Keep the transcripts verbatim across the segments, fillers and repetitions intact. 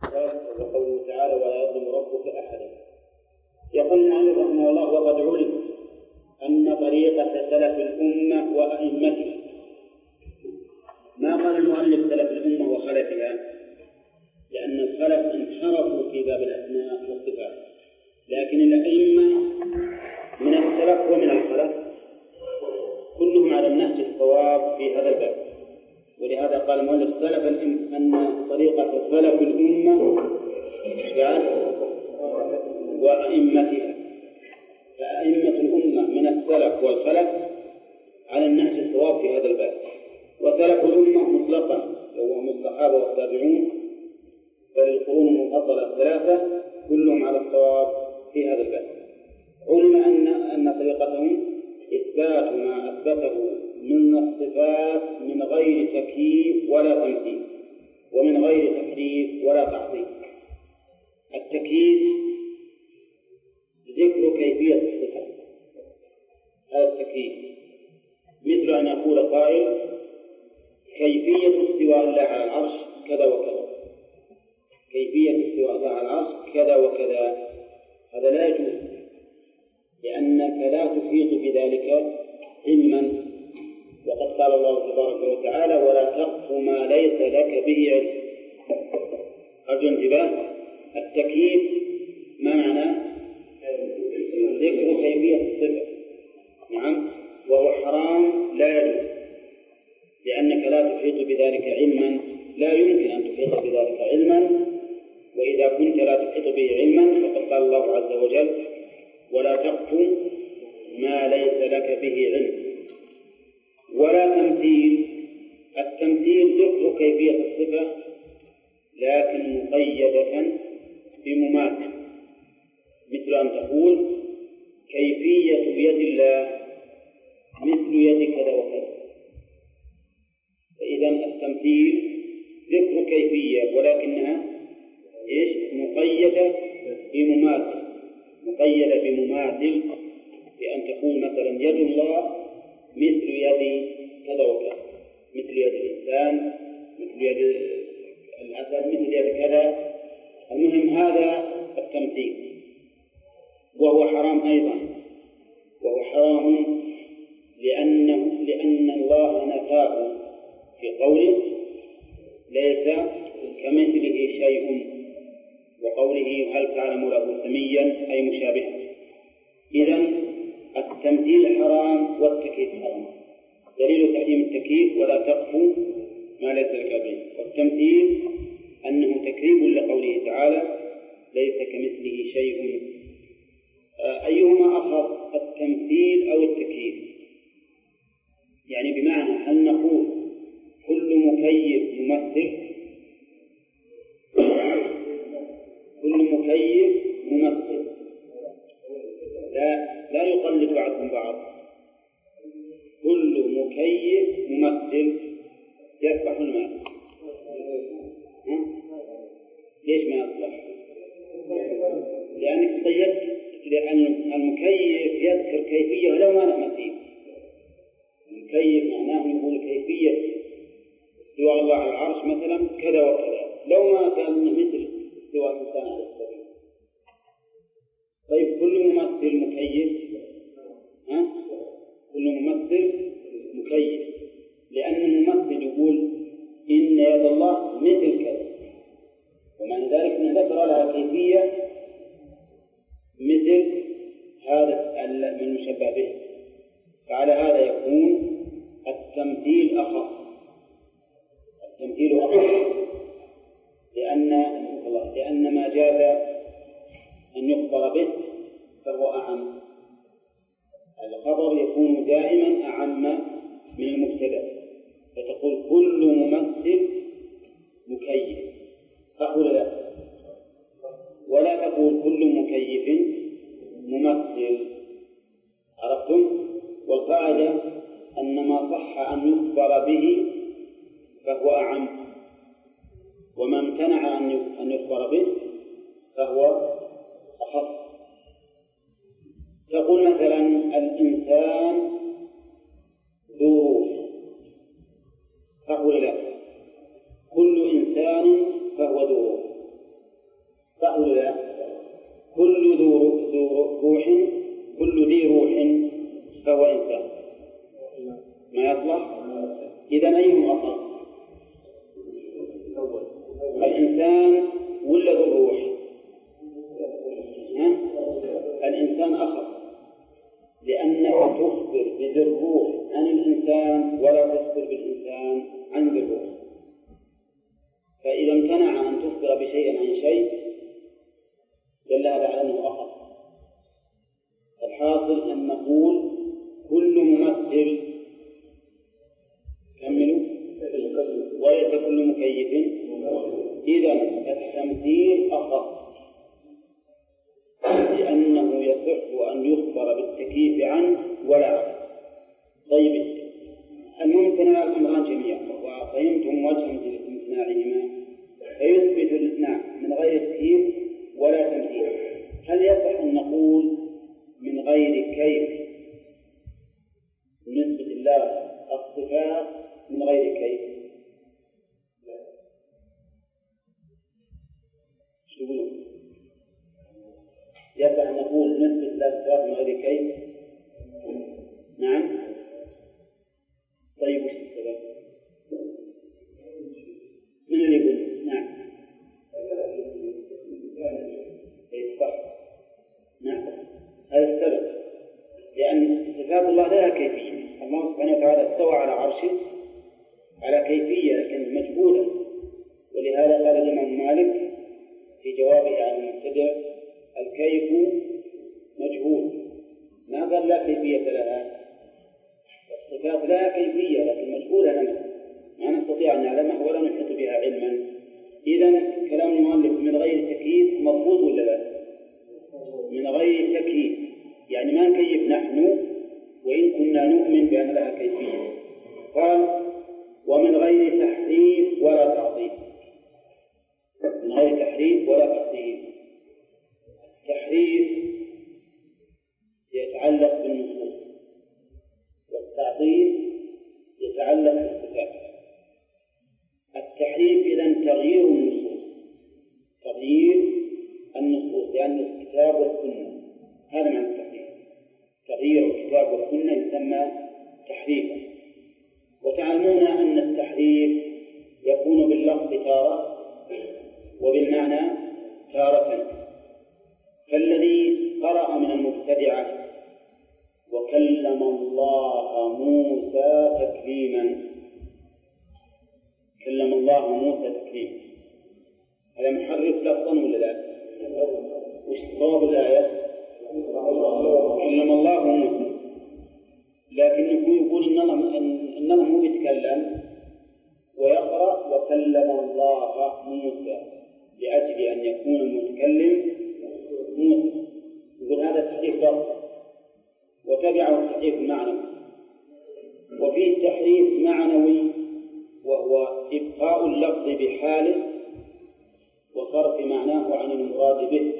وقوله تعالى ولا يظلم ربك أحدا. يقول المؤلف رحمه الله وقد علم أن طريقة سلف الأمة وأئمتها، ما قال المؤلف سلف الأمة وخلفها لأن الخلف انحرفوا في باب الأسماء والصفات، لكن الأئمة من السلف ومن الخلف كلهم على النهج الصواب في هذا الباب. ولهذا قال المؤلف سلف أن طريقة سلف الأمة وأئمتها، فأئمة الأمة من السلف والخلف على النهج الصواب في هذا الباب. وسلف الأمة مطلقا وهم الصحابة والتابعون بل القرون المفضلة الثلاثة كلهم على الصواب في هذا الباب. علم أن أن طريقتهم إثبات ما أثبته من الصفات من غير تكييف ولا تمثيل ومن غير تحريف ولا تعطيل. التكييف ذكر كيفية الصفة، هذا التكييف مثل أن يقول قائل كيفية استواء الله على العرش كذا وكذا، كيفية استواء الله على العرش كذا وكذا، هذا لا يجوز لأنك لا تحيط بذلك علما. وقد قال الله تبارك وتعالى ولا تقف ما ليس لك به علم. أرجو انتباه، التكييف ما معنى ذكر كيفية الصفة، نعم، وهو حرام لا يجوز لأنك لا تحيط بذلك علما، لا يمكن أن تحيط بذلك علما، وإذا كنت لا تحيط به علما فقد قال الله عز وجل ولا تقف ما ليس لك به علم. ولا تمثيل، التمثيل ذكر كيفية الصفة لكن مقيدة بمماثل، مثل أن تقول كيفية يد الله مثل يد كذا وكذا. فإذا التمثيل ذكر كيفية ولكنها إيش؟ مقيدة بمماثل، مقيدة بمماثل بأن تقول مثلا يد الله مثل يد كذا وكذا، مثل يد الإنسان، مثل يد الأسد، مثل يد كذا. المهم هذا التمثيل وهو حرام أيضا، وهو حرام لأنه لأن الله نفاه في قوله ليس كمثله شيء، وقوله هل تعلم له سميا أي مشابها. إذن التمثيل حرام والتكييف حرام. دليل تحريم التكييف ولا تقف ما ليس لك به، والتمثيل أنه تكذيب لقوله تعالى ليس كمثله شيء. أيهما أخف، التمثيل أو التكييف؟ يعني بمعنى هل نقول كل مكيف ممثل؟ كل مكيف ممثل، لا لا يقلد بعضهم بعض. كل مكيف ممثل يصلح المال. ليش ما يصلح؟ لأنك قيدت، لأن المكيف يذكر كيفية ولو ما له مثيل. المكيف معناه يقول كيفية استواء الله على العرش مثلا كذا وكذا، لو ما كان مثل استواء الإنسان على السبيل. طيب كل ممثل مكيف؟ ها؟ كل ممثل مكيف، لأن الممثل يقول إن يد الله مثل كذا، ومعنى ذلك أن ذكر لها كيفية مثل هذا المشبه به. فعلى هذا يكون التمثيل أخف، التمثيل أخف لأن لأن ما جاز أن يخبر به فهو أعم. الخبر يكون دائما أعم من المبتدأ، فتقول كل ممثل مكيف، أقول لا، ولا تقول كل مكيف ممثل. عرفتم؟ والقاعدة أن ما صح أن يخبر به فهو أعم، وما امتنع أن يخبر به فهو أخف. تقول مثلا الإنسان ذو روح، تقول لا، كل إنسان فهو ذو روح. إذا أيهم أخف؟ الإنسان ولا ذو الروح؟ الإنسان أخف، لأنك تخبر بذي الروح عن الإنسان ولا تخبر بالإنسان عن ذي الروح. فإذا امتنع أن تخبر بشيء عن شيء دل هذا على أنه أخف. الحاصل أن نقول كل ممثل كملوا وليس كل مكيف. إذا التمثيل أخف لأنه يصح أن يخبر بالتكييف عنه ولا عنه. طيب الممكن الأمران جميعا وفهمتم وجه امتناعهما، فيثبت نعم من غير تكييف ولا تمثيل. هل يصح أن نقول من غير كيف بالنسبة لله الصفات من غير كيف؟ شو يقولون؟ يصح أن نقول بالنسبة لله الصفات من غير كيف؟ نعم. طيب وش السبب؟ من اللي يقول؟ نعم. صح. نعم هذا السبب، لأن صفات الله لها كيفية. الله سبحانه وتعالى استوى على عرشه على كيفية لكن مجهولة، ولهذا قال الإمام مالك في جوابه عن المبتدع الكيف مجهول، ما قال لا كيفية لها. الصفات لها كيفية لكن مجهولة لنا، ما نستطيع أن نعلمها ولا نحيط بها علما. إذن كلام المؤلف من غير تكييف مضبوط ولا لا؟ من غير تكييف، يعني ما نكيف نحن وإن كنا نؤمن بأن لها كيفية. قال ومن غير تحريف ولا تعطيل. من غير تحريف ولا تعطيل. التحريف يتعلق بالنصوص والتعطيل يتعلق بالصفات. التحريف إذن تغيير النصوص، تغيير النصوص لأن الكتاب والسنة، هذا معنى التحريف. تغيير الكتاب والسنة يسمى تحريفا. وتعلمون أن التحريف يكون باللفظ تارة وبالمعنى تارة. فالذي قرأ من المبتدعة وكلم الله موسى تكليما، كلم الله موسى تكليما، هذا محرف لفظا ولا لا؟ وش صواب الآية؟ كلم الله موسى، لكنه يقول إن الله إن الله مو بيتكلم ويقرأ وكلم الله موسى لأجل أن يكون المتكلم موسى. يقول هذا تحريف لفظ وتبعه التحريف المعنوي. وفيه تحريف معنوي وهو إبقاء اللفظ بحاله وصرف معناه عن المراد به.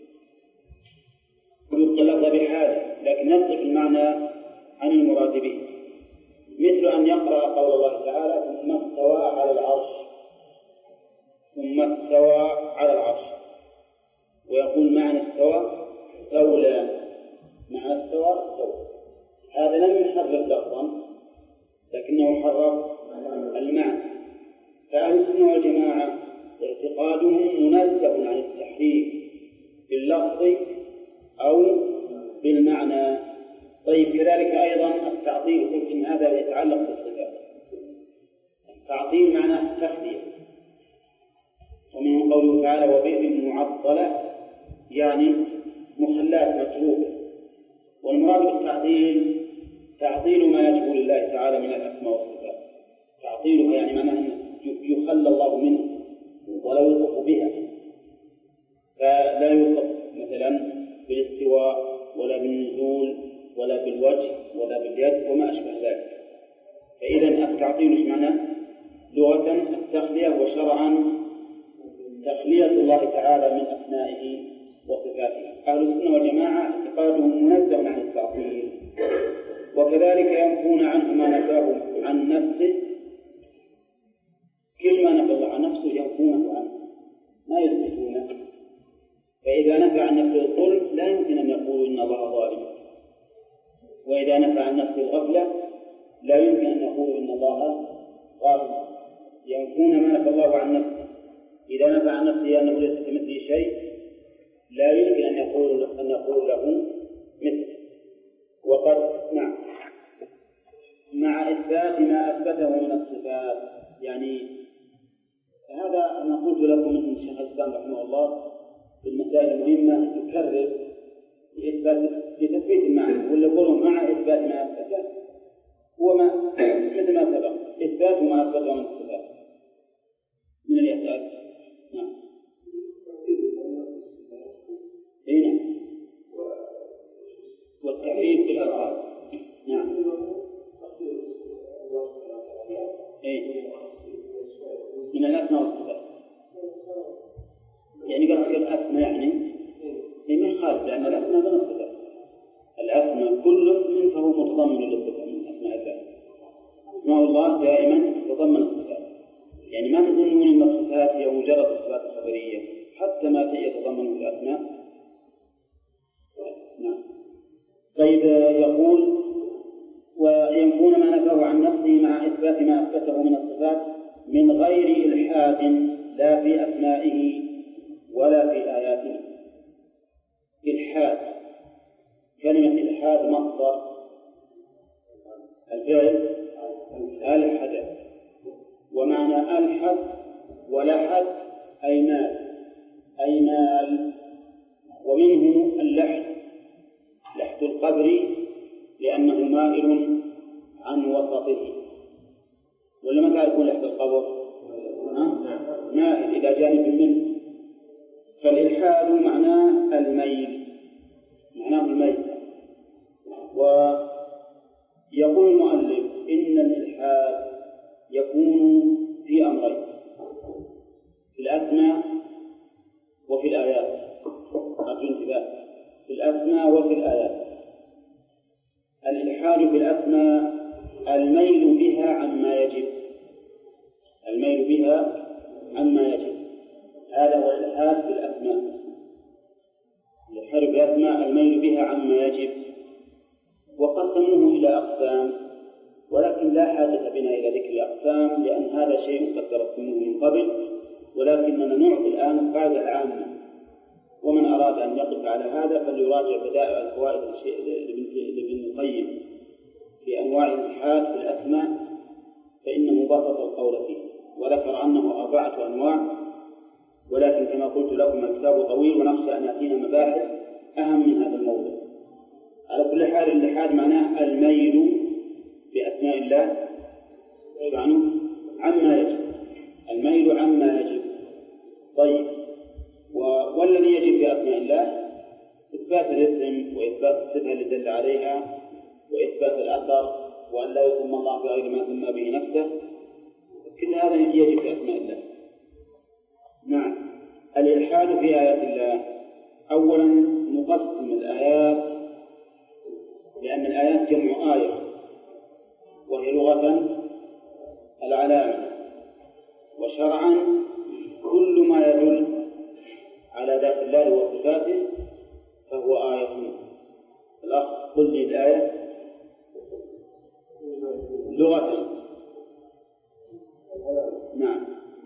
يبقى اللفظ بحاله لكن يصرف المعنى عن المراد به، مثل أن يقرأ قول الله تعالى ثم استوى على العرش، ثم استوى على العرش، ويقول معنى استوى استولى، معنى استوى استولى. هذا لم يحرف لفظا لكنه حرف المعنى. فأهل السنة والجماعة اعتقادهم منزه عن التحريف باللفظ أو بالمعنى. طيب كذلك أيضا التعطيل، قلت إن هذا يتعلق بالصفات. التعطيل معناه التخلية، ومن قوله تعالى وبئر معطلة يعني مخلات متروكة. والمراد بالتعطيل تعطيل ما يجب لله تعالى من الأسماء والصفات. تعطيله يعني معناه أن يخلى الله منه ولا يوصف بها، فلا يوصف مثلا بالاستواء ولا بالنزول ولا بالوجه ولا باليد وما أشبه ذلك. فإذا التعطيل معناه لغة التخلية، وشرعا تخلية الله تعالى من أسمائه وصفاته. أهل السنة والجماعة اعتقادهم منزه عن التعطيل، وكذلك ينفون عنه ما نفاه عن نفسه. كل ما نفى الله عن نفسه ينفونه عنه ما يثبتونه. فإذا نفى عن نفسه الظلم لا يمكن أن يقولوا إن الله ظالم، وإذا نفى عن نفسه الغفلة لا يمكن أن يقولوا إن الله ينفون ما نفى الله عن نفسه. إذا نفى عن نفسه أنه ليس كمثله شيء لا يمكن أن يقول أن يقول له مثل. وقد نعم مع إثبات ما أثبته من الصفات. يعني هذا أنا قلت لكم من شيخ الإسلام رحمه الله في المسائل المهمة يكرر لإثبات لتثبيت المعنى، ولا يقولون مع إثبات ما أثبته هو ما مثل ما سبق إثبات ما أثبته من الصفات من اليسار. نعم هنا والتحريف في الألفاظ. نعم إيه من الأسماء والصفات. يعني قصدك الأسماء يعني هي من خالد، لأن الأسماء من الصفات. الأسماء كل اسم فهو متضمن للصفات من أسماء الله. أسماء الله دائما تتضمن الصفات. يعني ما تظنون أن الصفات هي مجرد الصفات الخبرية، حتى ما يتضمن الأسماء. نعم. طيب يقول وينفون ما نفاه عن نفسه مع إثبات ما أثبته من الصفات من غير إلحاد لا في أسمائه ولا في آياته. إلحاد كلمة إلحاد مصدر الفعل ألحد، ومعنى ألحد ولحد أي مال أي مال، ومنه اللحد لحد القبر لأنه مائل عن وسطه. ولا ما تعرفون لحد القبر؟ مائل إلى جانب منه. فالإلحاد معناه الميل، معناه الميل. ويقول المؤلف إن الإلحاد يكون في أمرين، في الأسماء وفي الآيات. أرجو انتباه، في الأسماء وفي الآيات. الإلحاد في الأسماء الميل بها عما يجب، الميل بها عما يجب، هذا هو الإلحاد في الأسماء. الإلحاد في الأسماء الميل بها عما يجب. وقسموه إلى أقسام، ولكن لا حاجة بنا إلى ذكر الأقسام لأن هذا شيء قد درسناه من قبل، ولكننا نعطي الآن القاعدة العامة. ومن أراد أن يقف على هذا فليراجع بدائع الفوائد لابن القيم في أنواع الإلحاد في الأسماء، فإنه بسط القول فيه وذكر أنه أربعة أنواع. ولكن كما قلت لكم الكتاب طويل ونخشى أن يأتينا مباحث أهم من هذا الموضوع. على كل حال الإلحاد معناه الميل بأسماء الله يعني عما يجب، الميل عما يجب. طيب، والذي يجب في أسماء الله إثبات الاسم وإثبات الصفة اللي دل عليها وإثبات الأثر، وأن لا يسمى الله بغير ما سمى به نفسه. كل هذا يجب في أسماء الله. نعم. الإلحاد في آيات الله، أولا نقسم الآيات لأن الآيات جمع آية، وهي لغة العلامة، وشرعا كل ما يدل على ذات الله وصفاته فهو آية. الأخ قل لي الآية لغة. نعم.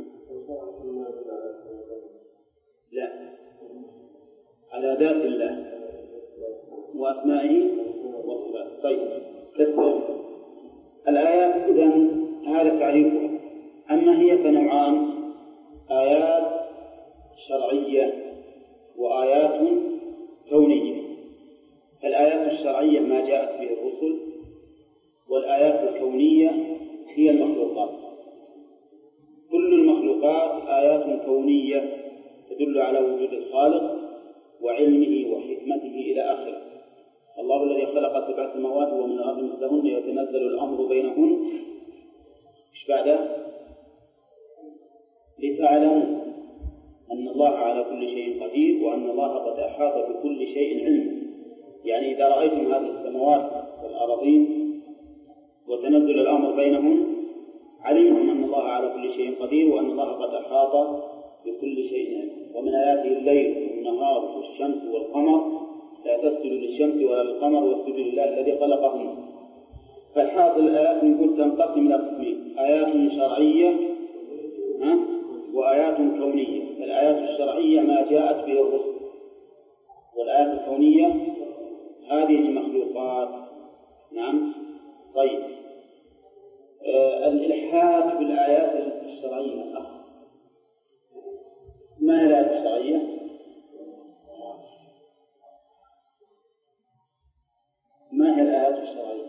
لا، على ذات الله وأسمائه وصفاته. طيب، تسلم الآيات. إذن هذا تعريفها. أما هي فنوعان: آيات شرعية وآيات كونية. الآيات الشرعية ما جاءت به الرسل، والآيات الكونية هي المخلوقات. كل المخلوقات آيات كونية تدل على وجود الخالق وعلمه وحكمته إلى آخره. الله الذي خلق سبع سماوات ومن الأرض مثلهن يتنزل الأمر بينهن إيش بعده؟ لتعلموا أن الله على كل شيء قدير وأن الله قد أحاط بكل شيء علما. يعني إذا رأيتم هذه السماوات والأراضين وتنزل الأمر بينهن علمتم أن الله على كل شيء قدير وأن الله قد أحاط بكل شيء علما. ومن آياته الليل والنهار والشمس والقمر لا تسجدوا للشمس ولا للقمر واسجدوا لله الذي خلقهن. فالحاصل الآيات نقول تنقسم إلى قسمين: آيات شرعية الإلحاد بالآيات الشرعية الأخ، ما هي الآيات الشرعية؟ ما هي الآيات الشرعية؟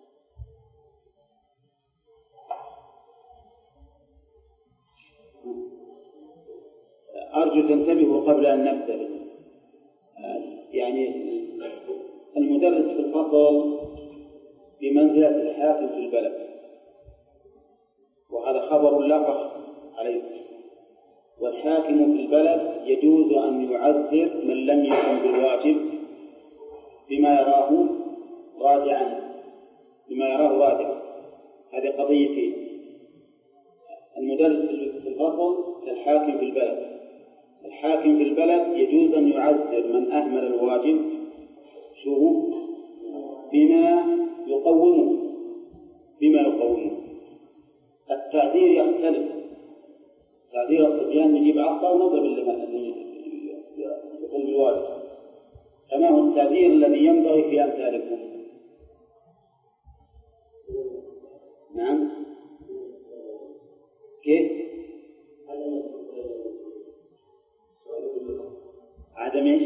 أرجو تنتبهوا قبل أن نبدأ. يعني المدرس في الفصل بمنزلة الحاكم في البلد، وهذا خبر لقح عليه. والحاكم في البلد يجوز أن يعذر من لم يقم بالواجب بما يراه رادعا بما يراه رادعا هذه قضيتين: المدرس في الفصل كالحاكم في البلد. الحاكم في البلد يجوز أن يعذر من أهمل الواجب شو بما يقومه بما يقومه التعذير يختلف. تعذير الصبيان نجيب عصا ونضرب اللي يقوم بالواجب، كما هو التعذير الذي ينبغي في أمثالكم. نعم، كيف؟ عدم ايش؟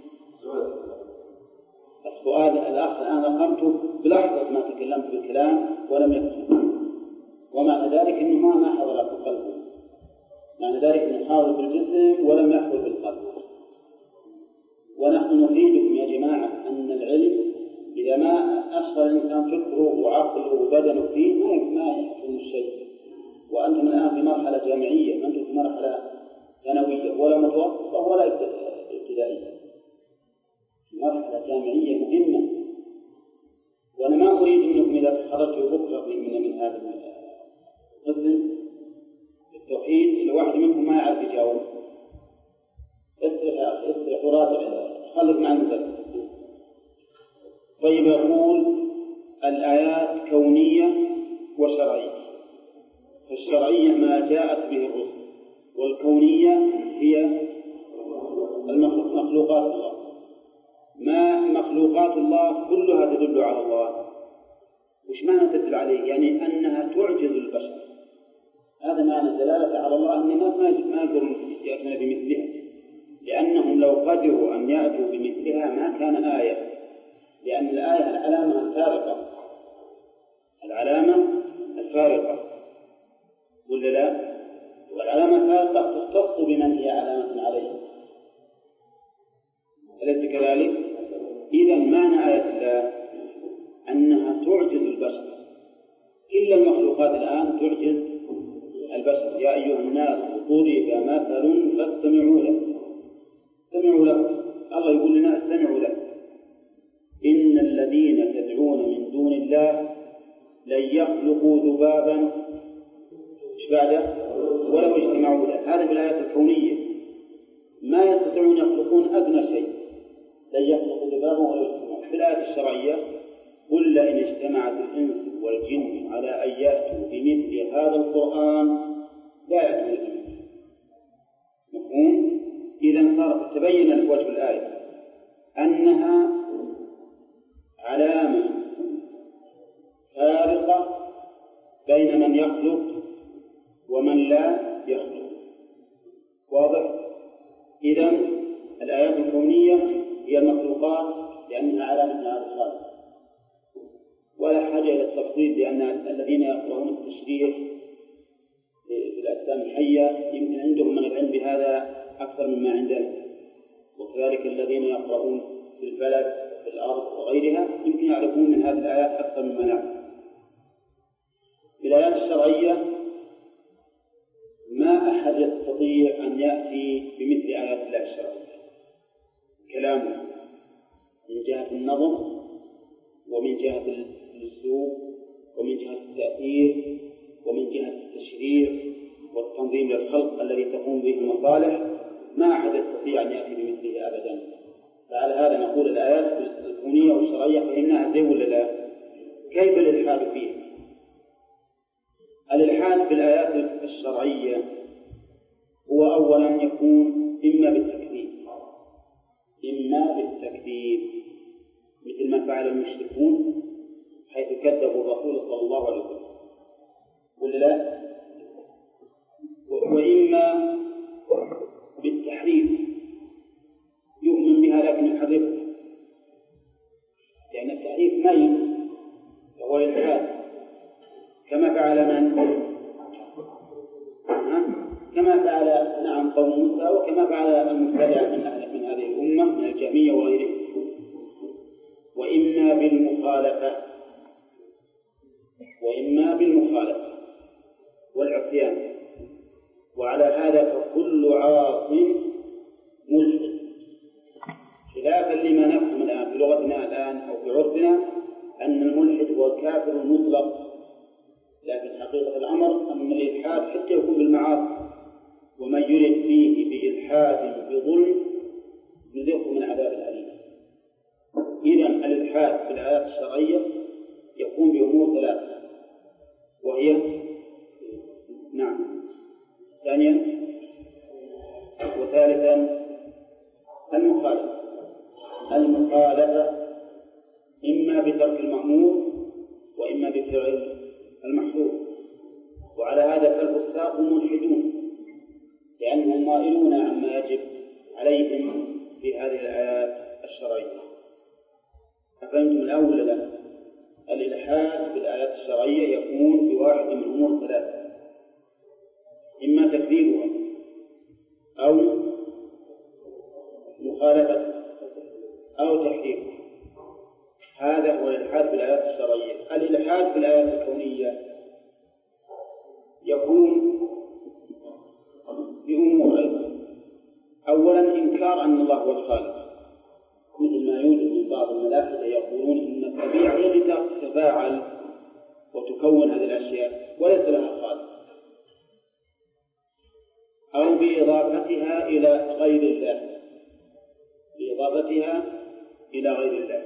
السؤال الأخ الآن قمت بلحظة ما تكلمت بالكلام ولم يكن، ومعنى ذلك أنه ما حضر في قلبه، معنى ذلك أنه حاضر بالجسم ولم يحضر بالقلب. ونحن نفيدكم يا جماعة أن العلم إذا ما أشغل الإنسان فكره وعقله وبدنه فيه ما يحصل الشيء. وأنتم الآن في مرحلة جامعية، ما أنتم في مرحلة ثانوية ولا متوسطة ولا ابتدائية، مرحلة جامعية مهمة. وأنا ما أريد منكم إذا تخرجتوا بكرة من من هذا القسم التوحيد الواحد منكم ما يعرف يجاوب، اسرح اسرح وراجع خلف مع المدرس. طيب، يقول الآيات كونية وشرعية. فالشرعية ما جاءت به الرسل، والكونية هي مخلوقات الله. ما مخلوقات الله كلها تدل على الله. وش معنى تدل عليه؟ يعني أنها تعجز البشر. هذا معنى الدلالة على الله، أن الناس ما يقدرون يأتون بمثلها، لأنهم لو قدروا أن يأتوا بمثلها ما كان آية. لأن الآية العلامة الفارقة، العلامة الفارقة ولا لا؟ والعلامة الفارقة تختص بمن هي علامة عليه، أليس كذلك؟ إذا معنى آية الله أنها تعجز البشر. كل المخلوقات الآن تعجز البشر. يا أيها الناس ضرب مثل فاستمعوا له. استمعوا له، الله يقول لنا استمعوا له. إن الذين تدعون من دون الله لن يخلقوا ذبابا ايش بعده ولو اجتمعوا له. هذه بالآيات الكونية ما يستطيعون يخلقون أدنى شيء، لن يخلقوا ذبابا ولو اجتمعوا. في الآية الشرعية قل لئن اجتمعت الإنس والجن على أن يأتوا بمثل هذا القرآن لا يأتون بمثله. مفهوم؟ إذا صار تبين وجه الآية أنها علامة فارقة بين من يخلق ومن لا يخلق. واضح؟ إذا الآيات الكونية هي المخلوقات لأنها علامة على الخالق، ولا حاجة إلى التفصيل، لأن الذين يقرؤون التشريح في الأجسام الحية يمكن عندهم من العلم بهذا أكثر مما عندنا، وكذلك الذين يقرؤون في الفلك في الأرض وغيرها يمكن يعرفون من هذه الآيات أكثر مما نعرف. في الآيات الشرعية ما أحد يستطيع أن يأتي بمثل آيات الله الشرعية. كلامه من جهة النظم ومن جهة الأسلوب ومن جهة التأثير ومن جهة التشريع والتنظيم للخلق الذي تقوم به المصالح، ما أحد يستطيع أن يأتي بمثله أبدا. فعلى هذا نقول الآيات الكونية والشرعية فإنها زي ولا لا؟ كيف الإلحاد فيها؟ الإلحاد في الآيات الشرعية هو أولا يكون إما بالتكذيب إما بالتكذيب مثل ما فعل المشركون حيث كذبوا الرسول صلى الله عليه وسلم. ولا لا؟ وإما بالتحريف يؤمن بها لكن يحرفها، لأن التحريف ميل وهو الإلحاد، كما فعل من؟ كما فعل نعم قوم موسى، وكما فعل المبتدع من هذه الأمة من الجهمية وغيرهم. وإما بالمخالفة وإما بالمخالفة والعصيان، وعلى هذا فكل عاص ملحد، خلافا لما نفهم الآن في لغتنا الآن أو في عرفنا أن الملحد هو الكافر المطلق، لكن حقيقة الأمر أن الإلحاد حتى يكون بالمعاصي، ومن يرد فيه بإلحاد بظلم نذقه من عذاب أليم. إذن الإلحاد في الآيات الشرعية يكون بأمور ثلاثة، وهي نعم ثانيا وثالثا المخالفة المخالفة إما بترك المأمور وإما بفعل المحظور. وعلى هذا فالفساق ملحدون لأنهم مائلون عما يجب عليهم في هذه الآيات الشرعية. أفهمتم الأول؟ لا، الإلحاد في الآيات الشرعية يكون بواحد من أمور ثلاثة، إما تكذيبها أو مخالفة أو تحريف. هذا هو الإلحاد في الآيات الشرعية. الإلحاد في الآيات الكونية يكون بأمور أيضا. أولا إنكار أن الله هو الخالق، مثل ما يوجد من بعض الملاحدة يقولون إن الطبيعة هي التي تتفاعل وتكون هذه الأشياء وليس لها خالق، أو بإضافتها إلى غير الله بإضافتها إلى غير الله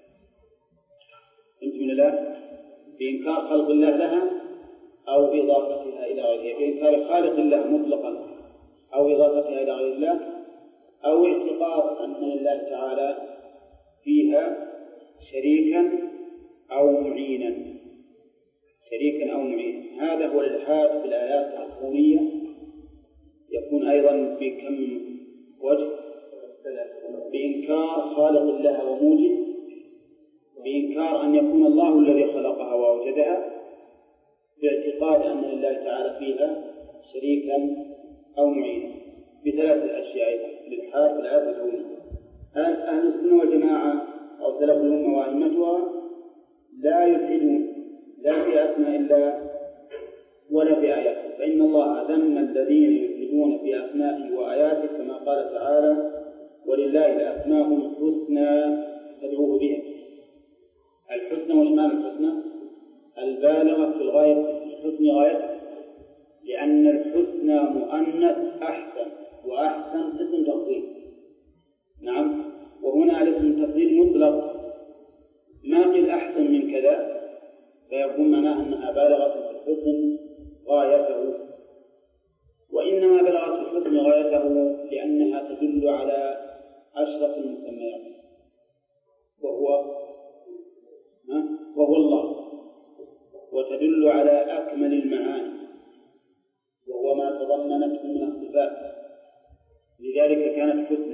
أنت من الله بإنكار خلق الله لها أو بإضافتها إلى غيره، بإنكار خالق الله مطلقا أو إضافتها إلى غير الله، أو اعتقاد أن لله تعالى فيها شريكا أو معينا شريكا أو معينا. هذا هو الإلحاد في الآيات الكونية. يكون أيضا في كم وجه: بإنكار خالق الله وموجد، بإنكار أن يكون الله الذي خلقها وأوجدها، باعتقاد أن لله تعالى فيها شريكا أو معينا، بثلاث أشياء أيضا الإلحاد في الآيات الكونية. أهل السنة والجماعة أو سلف الأمة وأئمتها لا يلحدون لا في أسماء الله ولا في آياته، فإن الله ذم الذين يلحدون في أسمائه وآياته كما قال تعالى: ولله الأسماء الحسنى فادعوه بها. الحسنى وش معنى الحسنى؟ البالغة في الغاية، الحسن غاية، لأن الحسنى مؤنث أحسن، وأحسن اسم تفضيل. نعم، وهنا الاسم تفضيل مطلق، ما قيل أحسن من كذا، فيكون معناه أنها بالغة في الحسن غايته، وإنما بلغت الحسن غايته لأنها تدل على أشرف المسميات، وهو وهو الله، وتدل على أكمل المعاني، وهو ما تضمنته من الصفات، لذلك كانت حسنى.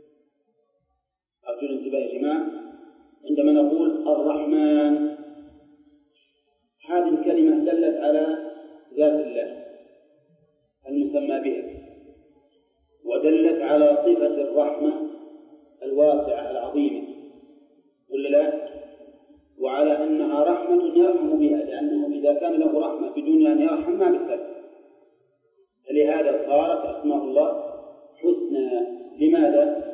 أرجو الانتباه يا جماعة، عندما نقول الرحمن هذه الكلمة دلت على ذات الله المسمى بها، ودلت على صفة الرحمة الواسعة العظيمة ولا لا؟ وعلى أنها رحمة يرحم بها، لأنه إذا كان له رحمة بدون أن يرحم ما بالسبب. فلهذا صارت أسماء الله حسنى. لماذا؟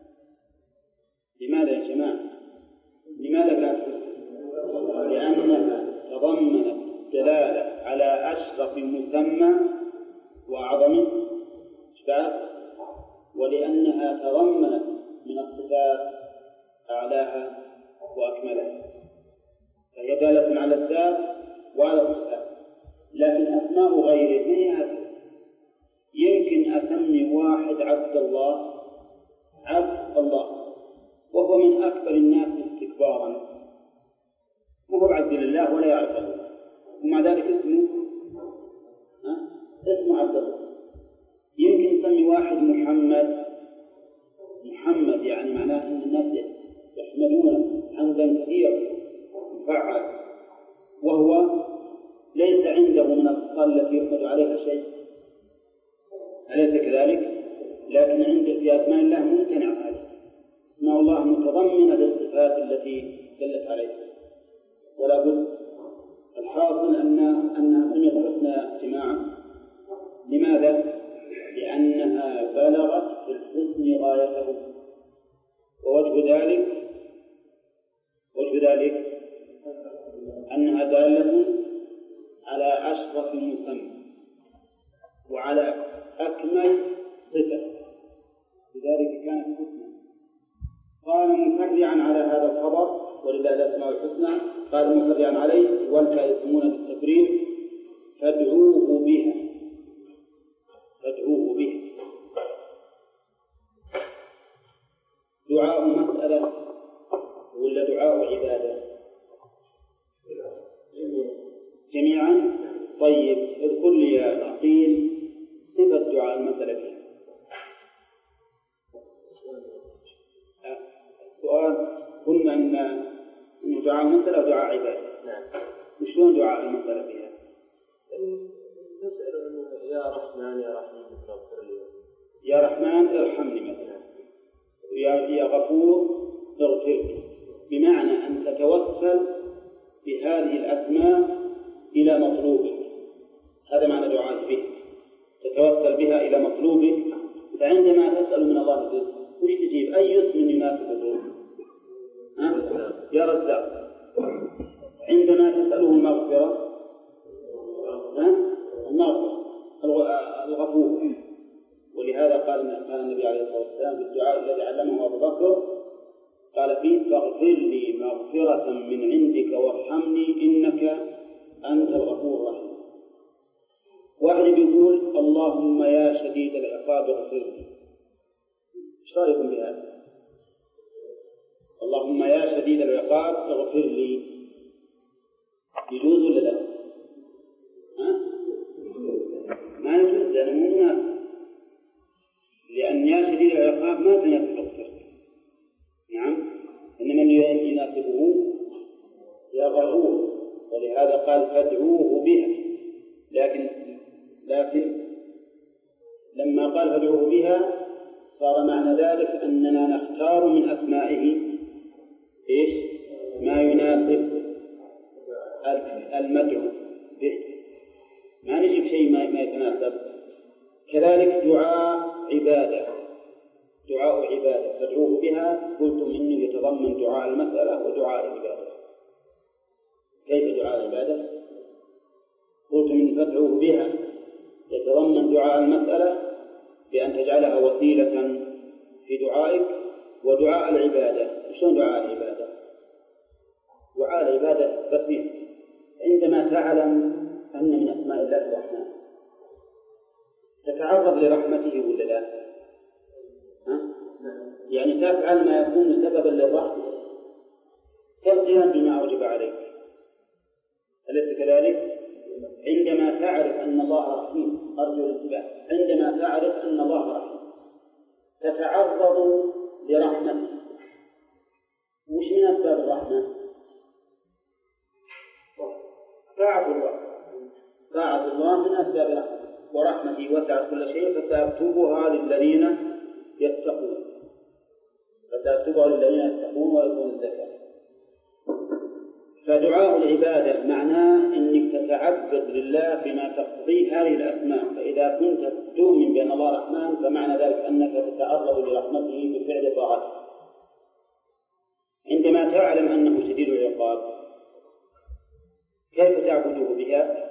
لماذا يا جماعة؟ لماذا كانت حسنى؟ لأنها تضمنت دلالة على أشرف مسمى وأعظم صفات، ولأنها تضمنت من الصفات أعلاها وأكملها، فهي دالة على الذات وعلى الصفات. لكن أسماء غيره من هذه؟ يمكن أسمي واحد عبد الله عبد الله وهو من أكبر الناس استكبارا، وهو عبد الله ولا يعرف الله، ومع ذلك اسمه اسمه عبد الله. يمكن نسمي واحد محمد، محمد يعني معناه أن الناس يحمدونه حمدا كثيرا مفعل، وهو ليس عنده من الصفات التي يحمد عليها شيء، أليس كذلك؟ لكن عنده في أسماء الله ممتنع هذا، اسماء الله متضمنة للصفات التي دلت عليها ولا بد. الحاصل أن أنها سميت الحسنى اجتماعا. لماذا؟ لأنها بلغت في الحسن غايته، ووجه ذلك وجه ذلك أنها دالة على أشرف مسمى وعلى أكمل صفة، لذلك كانت حسنى. قال مفرعا على هذا الخبر ولله الأسماء الحسنى، قال مفرعا عليه والكا يسمون بالتفريع فادعوه بها، فادعوه بها. دعاء مسألة ولا دعاء عبادة؟ جميعا. طيب اذكر لي يا عقيل صفة دعاء المسألة فيها. السؤال قلنا أن دعاء المسألة ودعاء عبادة. نعم. وشلون دعاء المسألة فيها؟ نسأل أنه يا رحمن يا رحيم اغفر لي، يا رحمن ارحمني مثلا، يا غفور اغفر لي، بمعنى أن تتوسل بهذه الأسماء إلى مطلوبك. هذا معنى دعاء به، تتوسل بها إلى مطلوبك. فعندما تسأل من الله الرزق وش تجيب؟ أي اسم يناسب الرزق؟ يا رزاق. عندما تسأله المغفرة المغفرة الغفور. ولهذا قال قال النبي عليه الصلاة والسلام في الدعاء الذي علمه أبو بكر، قال فيه فاغفر لي مغفرة من عندك وارحمني إنك أنت الغفور الرحيم. واحد بيقول اللهم يا شديد العقاب اغفر لي، ايش رايكم بهذا؟ اللهم يا شديد العقاب اغفر لي، يجوز ولا لا؟ ها؟ ما يجوز، لأنه مو مناسب، لأن يا شديد العقاب ما تناسب اغفر. نعم، إنما اللي يناسبه يا غفور، ولهذا قال فادعوه بها. لكن لكن لما قال فادعوه بها صار معنى ذلك أننا نختار من أسمائه إيش؟ ما يناسب المدعو به، ما نجيب شيء ما يتناسب. كذلك دعاء عبادة، دعاء عبادة فادعوه بها، قلتم إنه يتضمن دعاء المسألة ودعاء العبادة. كيف دعاء العبادة؟ قلتم إن فادعوه بها يتضمن دعاء المسألة بأن تجعلها وسيلة في دعائك، ودعاء العبادة شلون دعاء العبادة؟ دعاء العبادة بسيط، عندما تعلم أن من أسماء الله الرحمن تتعرض لرحمته ولا لا؟ ها؟ يعني تفعل ما يكون سببا للرحمة كالقيام بما أوجب عليك، أليس كذلك؟ عندما تعرف أن الله رحيم، أرجو الانتباه، عندما تعرف أن الله رحيم تتعرض لرحمته. وش من أسباب الرحمة؟ طاعة الله، طاعة الله من أسباب الرحمة، ورحمتي وسعت كل شيء فسأكتبها للذين يتقون، فسأكتبها للذين يتقون ويؤتون الزكاة. فدعاء العبادة معناه أنك تتعبد لله بما تقتضيه هذه الأسماء. فإذا كنت تؤمن بأن الله رحمن فمعنى ذلك أنك تتعرض لرحمته بفعل طاعته. عندما تعلم أنه شديد العقاب كيف تعبده بها؟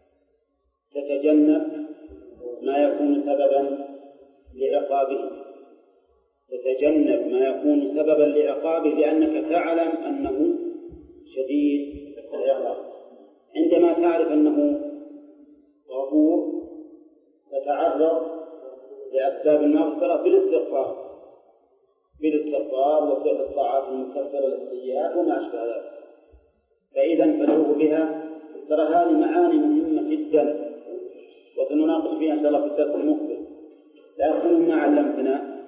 تتجنب ما يكون سببا لعقابه، تتجنب ما يكون سببا لعقابه لأنك تعلم أنه شديد العقاب. عندما تعرف أنه غفور تتعرض لأسباب المغفرة بالاستغفار، بالاستغفار وفعل الطاعات المكفرة للسيئات وما أشبه ذلك. فإذا فادعوه بها. ترى هذه معاني مهمة جدا وسنناقش فيها فيه إن شاء الله في الدرس المقبل، لكن ما علمتنا.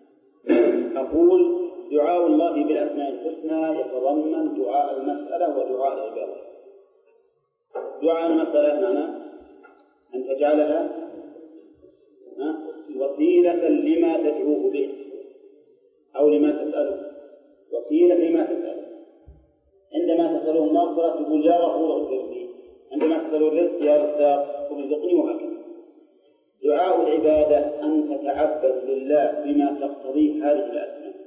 أقول دعاء الله بالأسماء الحسنى يتضمن دعاء المسألة ودعاء العبادة. دعاء المسألة معنى أن تجعلها وسيلة لما تدعوه به أو لما تسأله، وسيلة لما تسأله. عندما تسأله المغفرة تقول يا غفور اغفر لي، عندما تسأله الرزق يا رزاق ارزقني، وهكذا. دعاء العبادة أن تتعبد لله بما تقتضيه هذه الأسماء.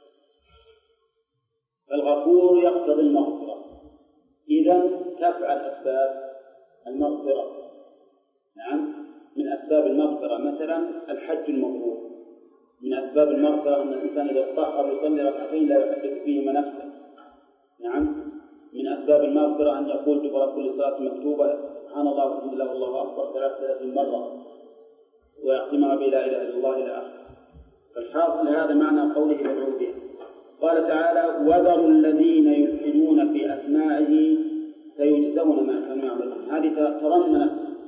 فالغفور يقتضي المغفرة، إذا تفعل أسباب المغفرة. نعم، من أسباب المغفرة مثلا الحج المبرور، من أسباب المغفرة أن الإنسان إذا اطهر يصلي ركعتين لا يحدث فيهما نفسه. نعم، من أسباب المغفرة أن يقول دبر كل صلاة مكتوبة سبحان الله والحمد لله والله أكبر ثلاثة مرة ويختمها بلا إله إلا الله إلى آخره. فالحاصل هذا معنى قوله يدعو به. قال تعالى وذروا الذين يلحدون في أسمائه سيجزون ما كانوا يعملون. هذه تضمنت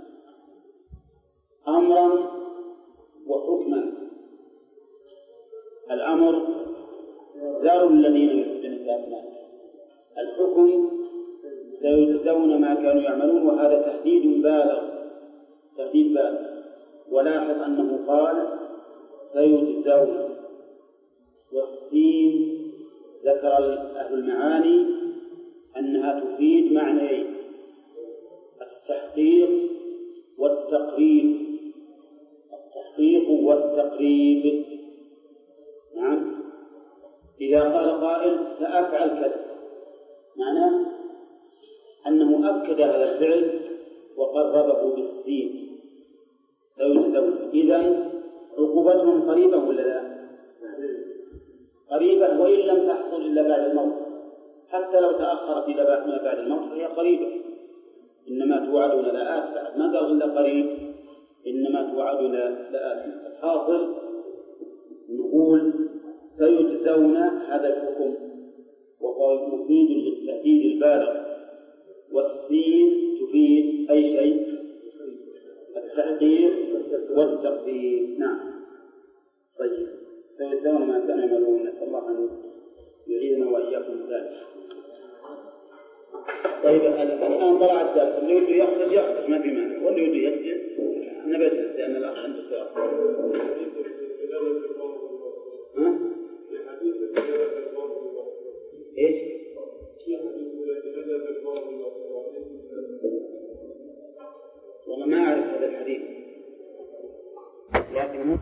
أمرا وحكما. الأمر ذروا الذين يلحدون في أسمائه، الحكم سيجزون ما كانوا يعملون، وهذا تهديد بالغ، تهديد بالغ. ولاحظ أنه قال سيجزون، والسين ذكر أهل المعاني أنها تفيد معنيين: التحقيق والتقريب، التحقيق والتقريب. نعم، إذا قال قائل سأفعل كذا، معناه أنه أكد هذا الفعل وقربه بالسين سيجزون. إذن عقوبتهم قريبة ولا لا؟ قريبة، وإن لم تحصل إلا بعد الموت، حتى لو تأخرت إلى ما بعد الموت فهي قريبة. إنما توعدون لآت، ما قال إلا قريب، إنما توعدون لآت. الحاصل نقول سيجزون هذا الحكم، وهو مفيد للتأكيد البالغ، والسين تفيد أي شيء؟ التحقيق والتقدير. نعم. طيب، سيجزون ما كانوا يعملون، نسأل الله أن يعيذنا وإياكم ذلك. طيب، الآن طلع الدرس، اللي يريد يخرج يخرج ما في مانع، واللي يريد يسجد نبجلس لأن الأخ عنده سؤال. ها؟ إيش؟ والله ما أعرف هذا الحديث، لكن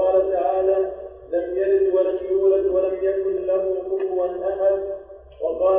لم يلد ولم يولد ولم يكن له كفوا أحد. وقال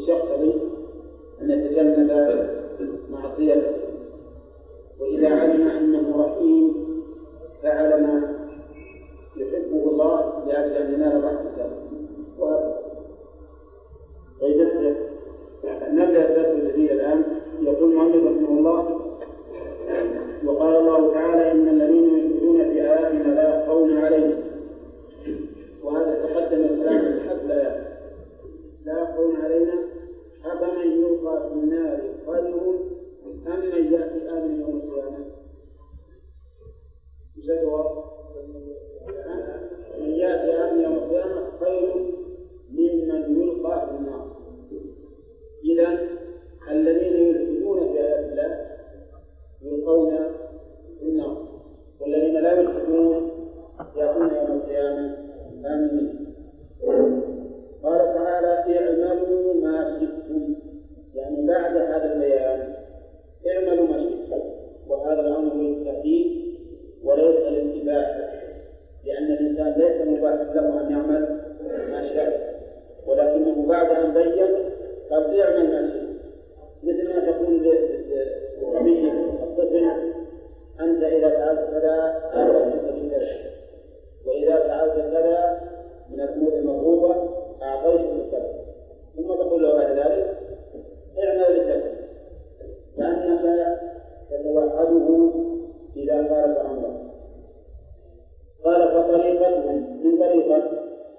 يقتضي أن يتجنب معصيته، وإذا علم أنه رحيم فعل ما يحبه الله لأجل أن ينال رحمته. وإذا نبدأ الدرس الجديد الآن. يقول المؤلف رحمه الله: وقال الله تعالى: إن الذين يلحدون في آياتنا لا يخفون عليهم. وهذا تقدم الكلام من حد الآيات. لا يخفون علينا أفمن يلقى في النار خير أم من يأتي آمنا يوم القيامة. من يأتي آمنا يوم القيامة خير ممن يلقى في النار. إذا الذين يلحدون في آيات الله يلقون في النار، والذين لا يلحدون يأتون يوم القيامة آمنين. قال تعالى: اعملوا ما شئتم، يعني بعد هذا البيان اعملوا ما شئتم، وهذا الأمر للتهديد وليس للإباحة، لأن الإنسان ليس مباح له أن يعمل ما شاء، ولكنه بعد أن بين قال اعمل ما شئت. مثل ما تقول للصبي الطفل: أنت إذا فعلت كذا أعطيتك بكذا، وإذا فعلت كذا من الأمور المرغوبة أعطيتك كذا، ثم تقول له بعد ذلك اعمل لتكن، لأنك تتوعده إذا خالف أمره. قال: فطريقتهم من طريقة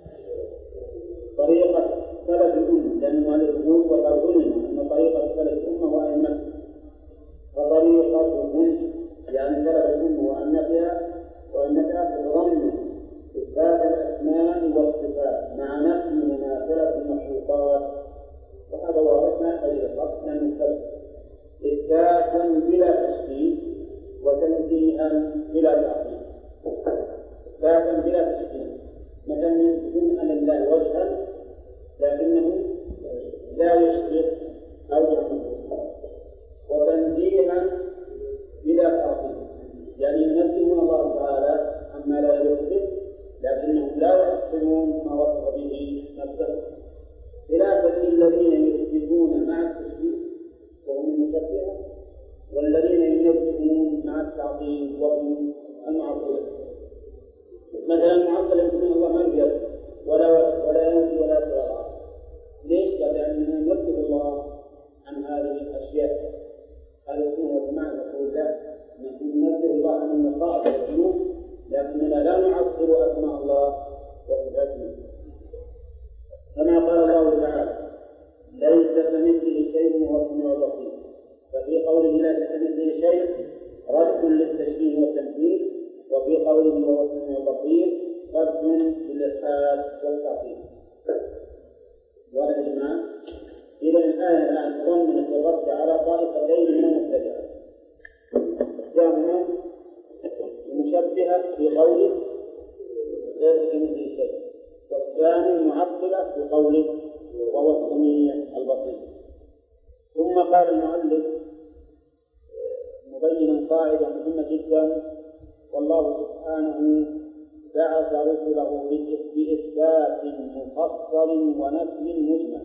طريقة سلف الأمة، لأن المؤلف يقول وقد علم أن طريقة سلف الأمة وأئمتها. فطريقتهم يعني سلف الأمة وأئمتها وأئمتها تتضمن إثبات الأسماء والصفات مع نفي مماثلة المخلوقات، وهذا واضح ما يحتاج إلى الفصل لأنه مختلف. إثباتا بلا تشبيه وتنزيها بلا تعطيل. إثباتا بلا تشبيه، مثلا يثبتون أن لله وجها لكنه لا يشبه أو يشبه، وتنزيها بلا تعطيل، يعني ينزهون الله تعالى عما لا يليق به لكنهم لا يحسنون ما وصف به نفسه، خلافا للذين يثبتون مع التشبيه وهم المشبهة، والذين ينزهون مع التعطيل وهم المعطلة. مثلا المعطل يقول الله ما يوجد ولا ولا ينزل ولا يتراجع. ليش؟ لأننا ننزه الله عن هذه الأشياء. هذا السنة والجماعة يقول لا، نحن ننزه الله عن النقائص والذنوب، لكننا لا نعطل أسماء الله وصفاته. كما قال الله تعالى: ليس كمثله شيء وهو السميع البصير. ففي قوله ليس كمثله شيء رد للتشبيه والتمثيل، وفي قوله وهو السميع البصير رد للإلحاد والتعطيل. واضح يا جماعة؟ إذا الآية الآن تضمنت الرد على طائفتين من المبتدعة، إحداهما المشبهة في قوله ليس كمثله شيء، والثاني المعطلة في قوله وهو السميع البصير. ثم قال المؤلف مبينا قاعدة مهمة جدا: والله سبحانه بعث رسله بإثبات مفصل ونفي مجمل.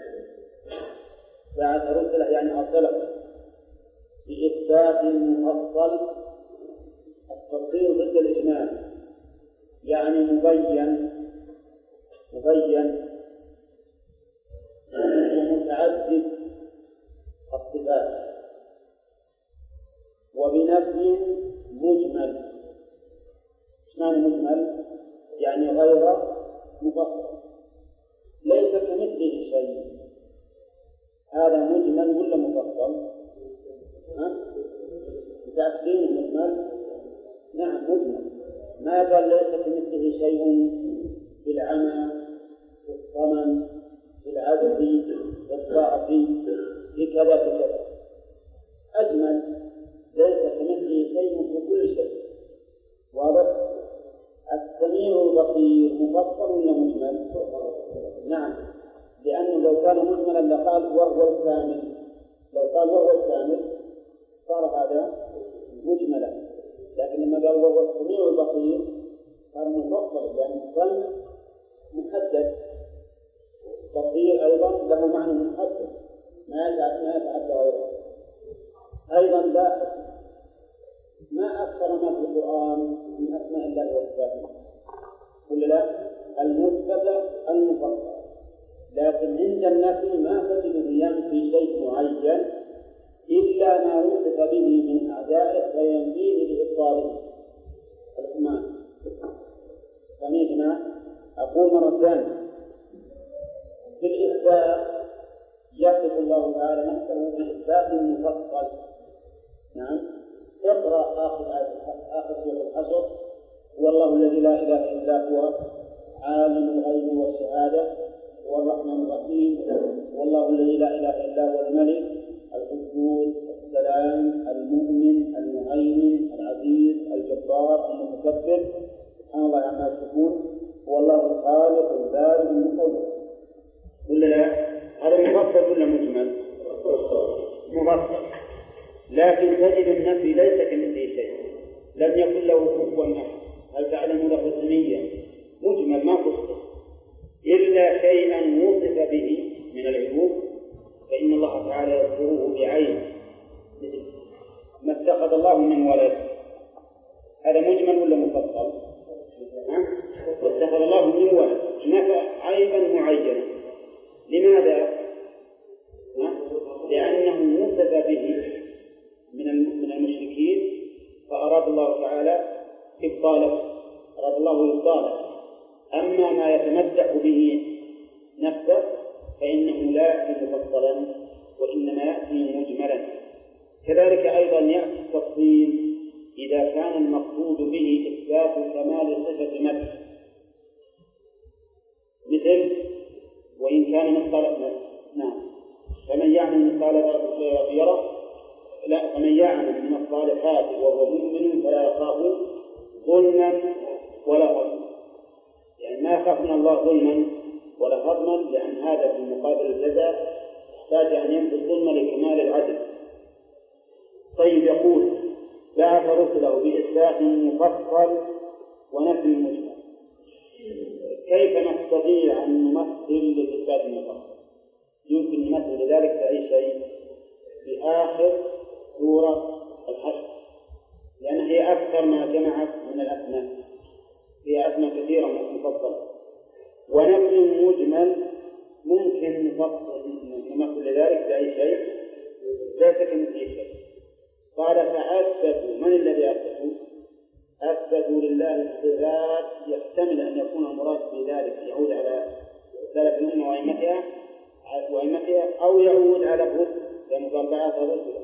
بعث رسله يعني أرسله بإثبات مفصل، التفصيل ضد الإجمال، يعني مبين مبين ومتعدد الصفات، وبنفي مجمل. ايش معنى مجمل؟ يعني غير مفصل. ليس كمثله شيء، هذا مجمل ولا مفصل؟ ها؟ بتعرفين مجمل؟ نعم مجمل. ما قال ليس كمثله شيء في العمى، في الصمم، في العجز، في الضعف، في كذا في كذا. أجمل، ليس كمثله شيء في كل شيء. واضح؟ السميع البصير مفصل ولا مجمل؟ نعم، لأنه لو كان مجملا لقال وهو الكامل، لو قال وهو الكامل صار هذا مجملا، لكن لما قال وهو السميع البصير صار مفصل، يعني السمع محدد، بصير أيضا له معنى محدد ما يتعدى ما يتعدى غيره. أيضا لا ما أكثر ما في القرآن من أسماء الله وصفاته ولا لا؟ المثبتة المفصلة، لكن عند النفي ما تجد ينفي شيء معين إلا ما وصف به من أعدائه فينفيه بإبطاله. الأسماء سمعنا أقول مرة ثانية في الإثبات يصف الله تعالى نفسه بإثبات مفصل. نعم، اقرأ آخر آخر سورة الحشر: والله الذي لا إله إلا هو عالم الغيب والشهادة هو الرحمن الرحيم، والله الذي لا إله إلا هو الملك القدوس السلام المؤمن المهيمن العزيز الجبار المتكبر سبحان الله عما يشركون، والله الخالق البارئ المصور. ولا لا؟ هذا مفصل ولا مجمل؟ مفصل، لكن تجد النفي ليس كمثله شيء، لم يكن له كفوا أحد، هل تعلم له سميا؟ مجمل ما فصل إلا شيئا وصف به من العيوب فإن الله تعالى يذكره بعين، ما اتخذ الله من ولد، هذا مجمل ولا مفصل؟ اتخذ الله من ولد نفى عيبا معينا. لماذا؟ لأنه وصف به من المشركين فأراد الله تعالى إبطاله، أراد الله إبطاله. أما ما يتمدح به نفسه فإنه لا يأتي مفصلا وإنما يأتي مجملا. كذلك أيضا يأتي التفصيل إذا كان المقصود به إثبات كمال صفة مدح، مثل وإن كان مثقال نعم فمن يعمل مثقال ذرة يره لا فمن يعمل من الصالحات وهو مؤمن فلا يخاف ظلما ولا هضما، يعني ما يخاف من الله ظلما ولا هضما، لأن هذا في مقابل الجزاء يحتاج أن ينفي الظلم لكمال العدل. طيب، يقول بعث رسله بإثبات مفصل ونفي مجمل. كيف نستطيع أن نمثل لإثبات المفصل؟ يمكن نمثل لذلك بأي شيء؟ في آخر سورة الحشر، لأن هي أكثر ما جمعت من الأسماء، هي أسماء كثيرة مفصلة. ونفي مجمل ممكن نمثل لذلك بأي شيء؟ ليس كمثله شيء. قال فأثبتوا، من الذي أثبتوا؟ أثبتوا لله صفات يحتمل أن يكون المراد بذلك يعود على ذلك الأمة وأئمتها وأئمتها أو يعود على الرسل، لأن قال بعث رسلا،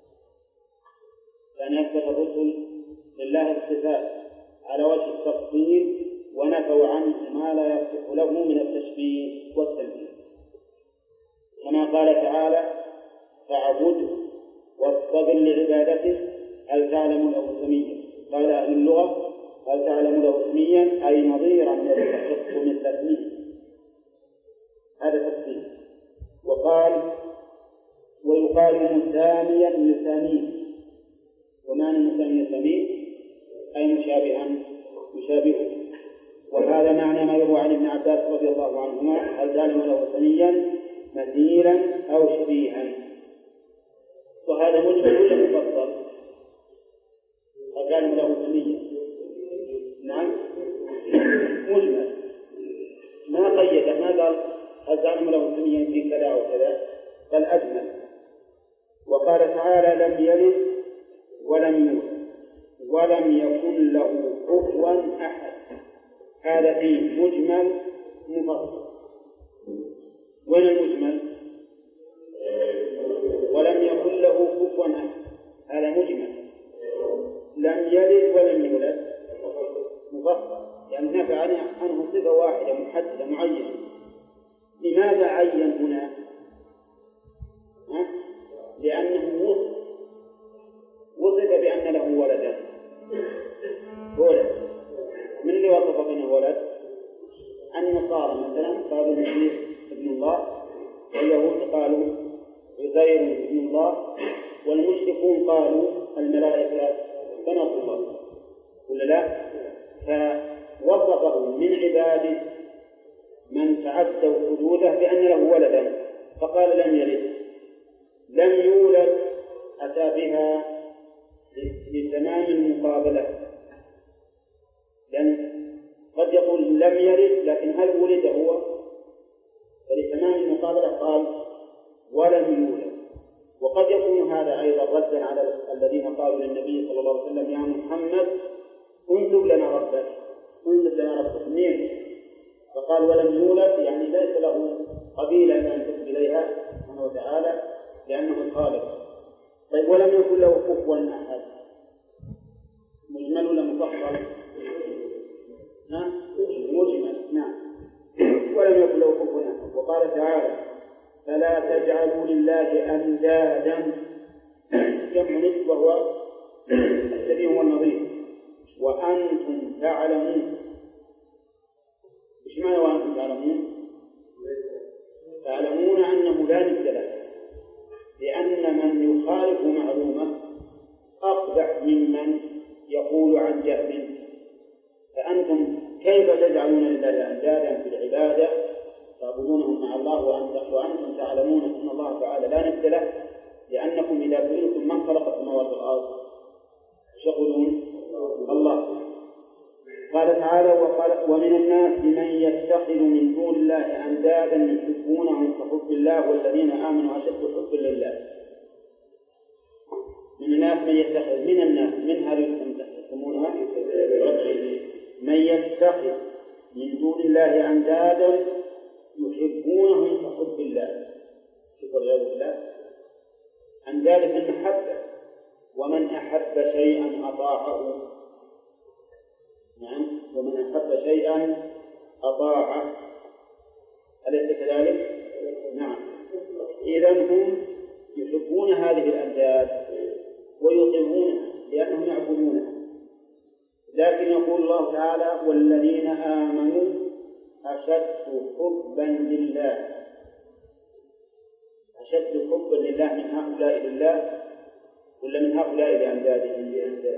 فأن يثبت الرسل لله الصفات على وجه التفصيل ونفوا عنه ما لا يصح له من التشبيه والتمثيل، كما قال تعالى فاعبده واصطبر لعبادته هل تعلم له سميا. قال أهل اللغة هل تعلم له سميا أي نظيرا يستحق من تسميه، هذا تفصيل. وقال ويقال مساميا يساميه، ومعنى مسامي يساميه أي مشابها يشابهه، وهذا معنى ما يروى عن ابن عباس رضي الله عنهما هل تعلم له سميا مثيلا أو شبيها. وهذا مجمل ولا مفصل؟ هل تعلم له سميا نعم مجمل، ما قيد، ما قال هل تعلم له سميا في كذا أو كذا، بل أجمل. وقال تعالى لم يلد ولم يولد ولم يكن له كفوا أحد، هذا فيه مجمل مفصل. وين المجمل؟ ولم يكن له كفوا أحد، هذا مجمل. لم يلد ولم يولد مفصل، يعني نفى عنه صفة واحدة محددة معينة. لماذا عين هنا؟ ها؟ لأنه وصف وصف بأن له ولدا ولد. من اللي وصف بأنه ولد؟ النصارى مثلا قالوا المسيح ابن الله، واليهود قالوا عزير ابن الله، والمشركون قالوا الملائكة بنات الله، ولا لا؟ فوصفه من عباده من تعدوا حدوده بأن له ولدا، فقال لم يلد. لم يولد أتى بها لتمام المقابلة، لأن قد يقول لم يلد لكن هل ولد هو؟ فلتمام المقابلة قال ولم يولد. وقد يكون هذا أيضا ردا على الذين قالوا للنبي صلى الله عليه وسلم يا محمد انسب لنا ربك انسب لنا ربك منين؟ فقال ولم يولد يعني ليس له قبيلة أن تنسب إليها سبحانه وتعالى لأنه الخالق. طيب ولم يكن له كفوا أحد، مجمل ولا مفصل؟ نعم مجمل. نعم ولم يكن له كفوا أحد. وقال تعالى فلا تجعلوا لله أندادا، جمع ند وهو الشبيه والنظير، وأنتم تعلمون. إيش معنى وأنتم تعلمون؟ تعلمون أنه لا ند له، لأن من يخالف معلومة أقبح ممن يقول عن جهل. فأنتم كيف تجعلون لله أندادا في العبادة تعبدونهم مع الله وأنتم تعلمون أن الله تعالى لا ند له، لأنكم إذا قلتم من خلق السماوات والأرض تقولون الله. قال تعالى وقال ومن الناس من يتخذ من دون الله أندادا يحبونهم كحب الله والذين آمنوا أشد حبا لله. من الناس من يتخذ، من الناس من هذه يسمونها من يتخذ من دون الله أندادا يحبونهم كحب الله. شوف والعياذ بالله، أندادا المحبة، ومن أحب شيئا أطاعه. نعم ومن أحب شيئا أطاعه، أليس كذلك؟ نعم. إذن هم يحبون هذه الأنداد ويطيعونها لأنهم يعبدونها. لكن يقول الله تعالى والذين آمنوا أشد حبا لله. أشد حبا لله من هؤلاء لله ولا من هؤلاء لأندادهم؟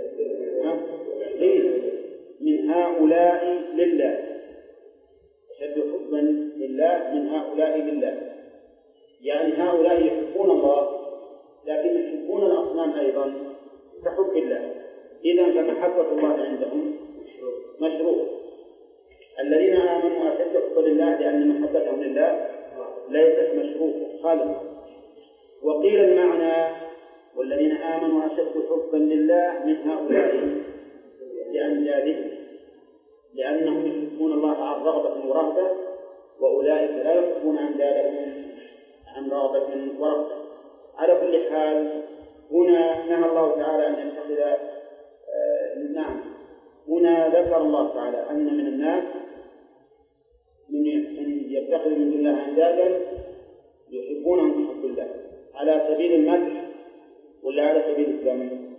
من هؤلاء لله. أشد حبا لله من هؤلاء لله، يعني هؤلاء يحبون الله لكن يحبون الأصنام أيضا كحب الله. إذن فمحبة الله عندهم مشروع. الذين آمنوا أشد حبا لله لأن محبتهم لله ليست مشروعة خالصة. وقيل المعنى والذين آمنوا أشد حبا لله من هؤلاء لأندادهم، لأنهم يحبون الله عن رغبة ورهبة، وأولئك لا يحبون أندادهم عن رغبة ورهبة. على كل حال هنا نهى الله تعالى أن يتخذ آه نعم هنا ذكر الله تعالى أن من الناس من يتخذ من دون الله أندادا يحبونهم كحب الله، على سبيل المدح ولا على سبيل الذم؟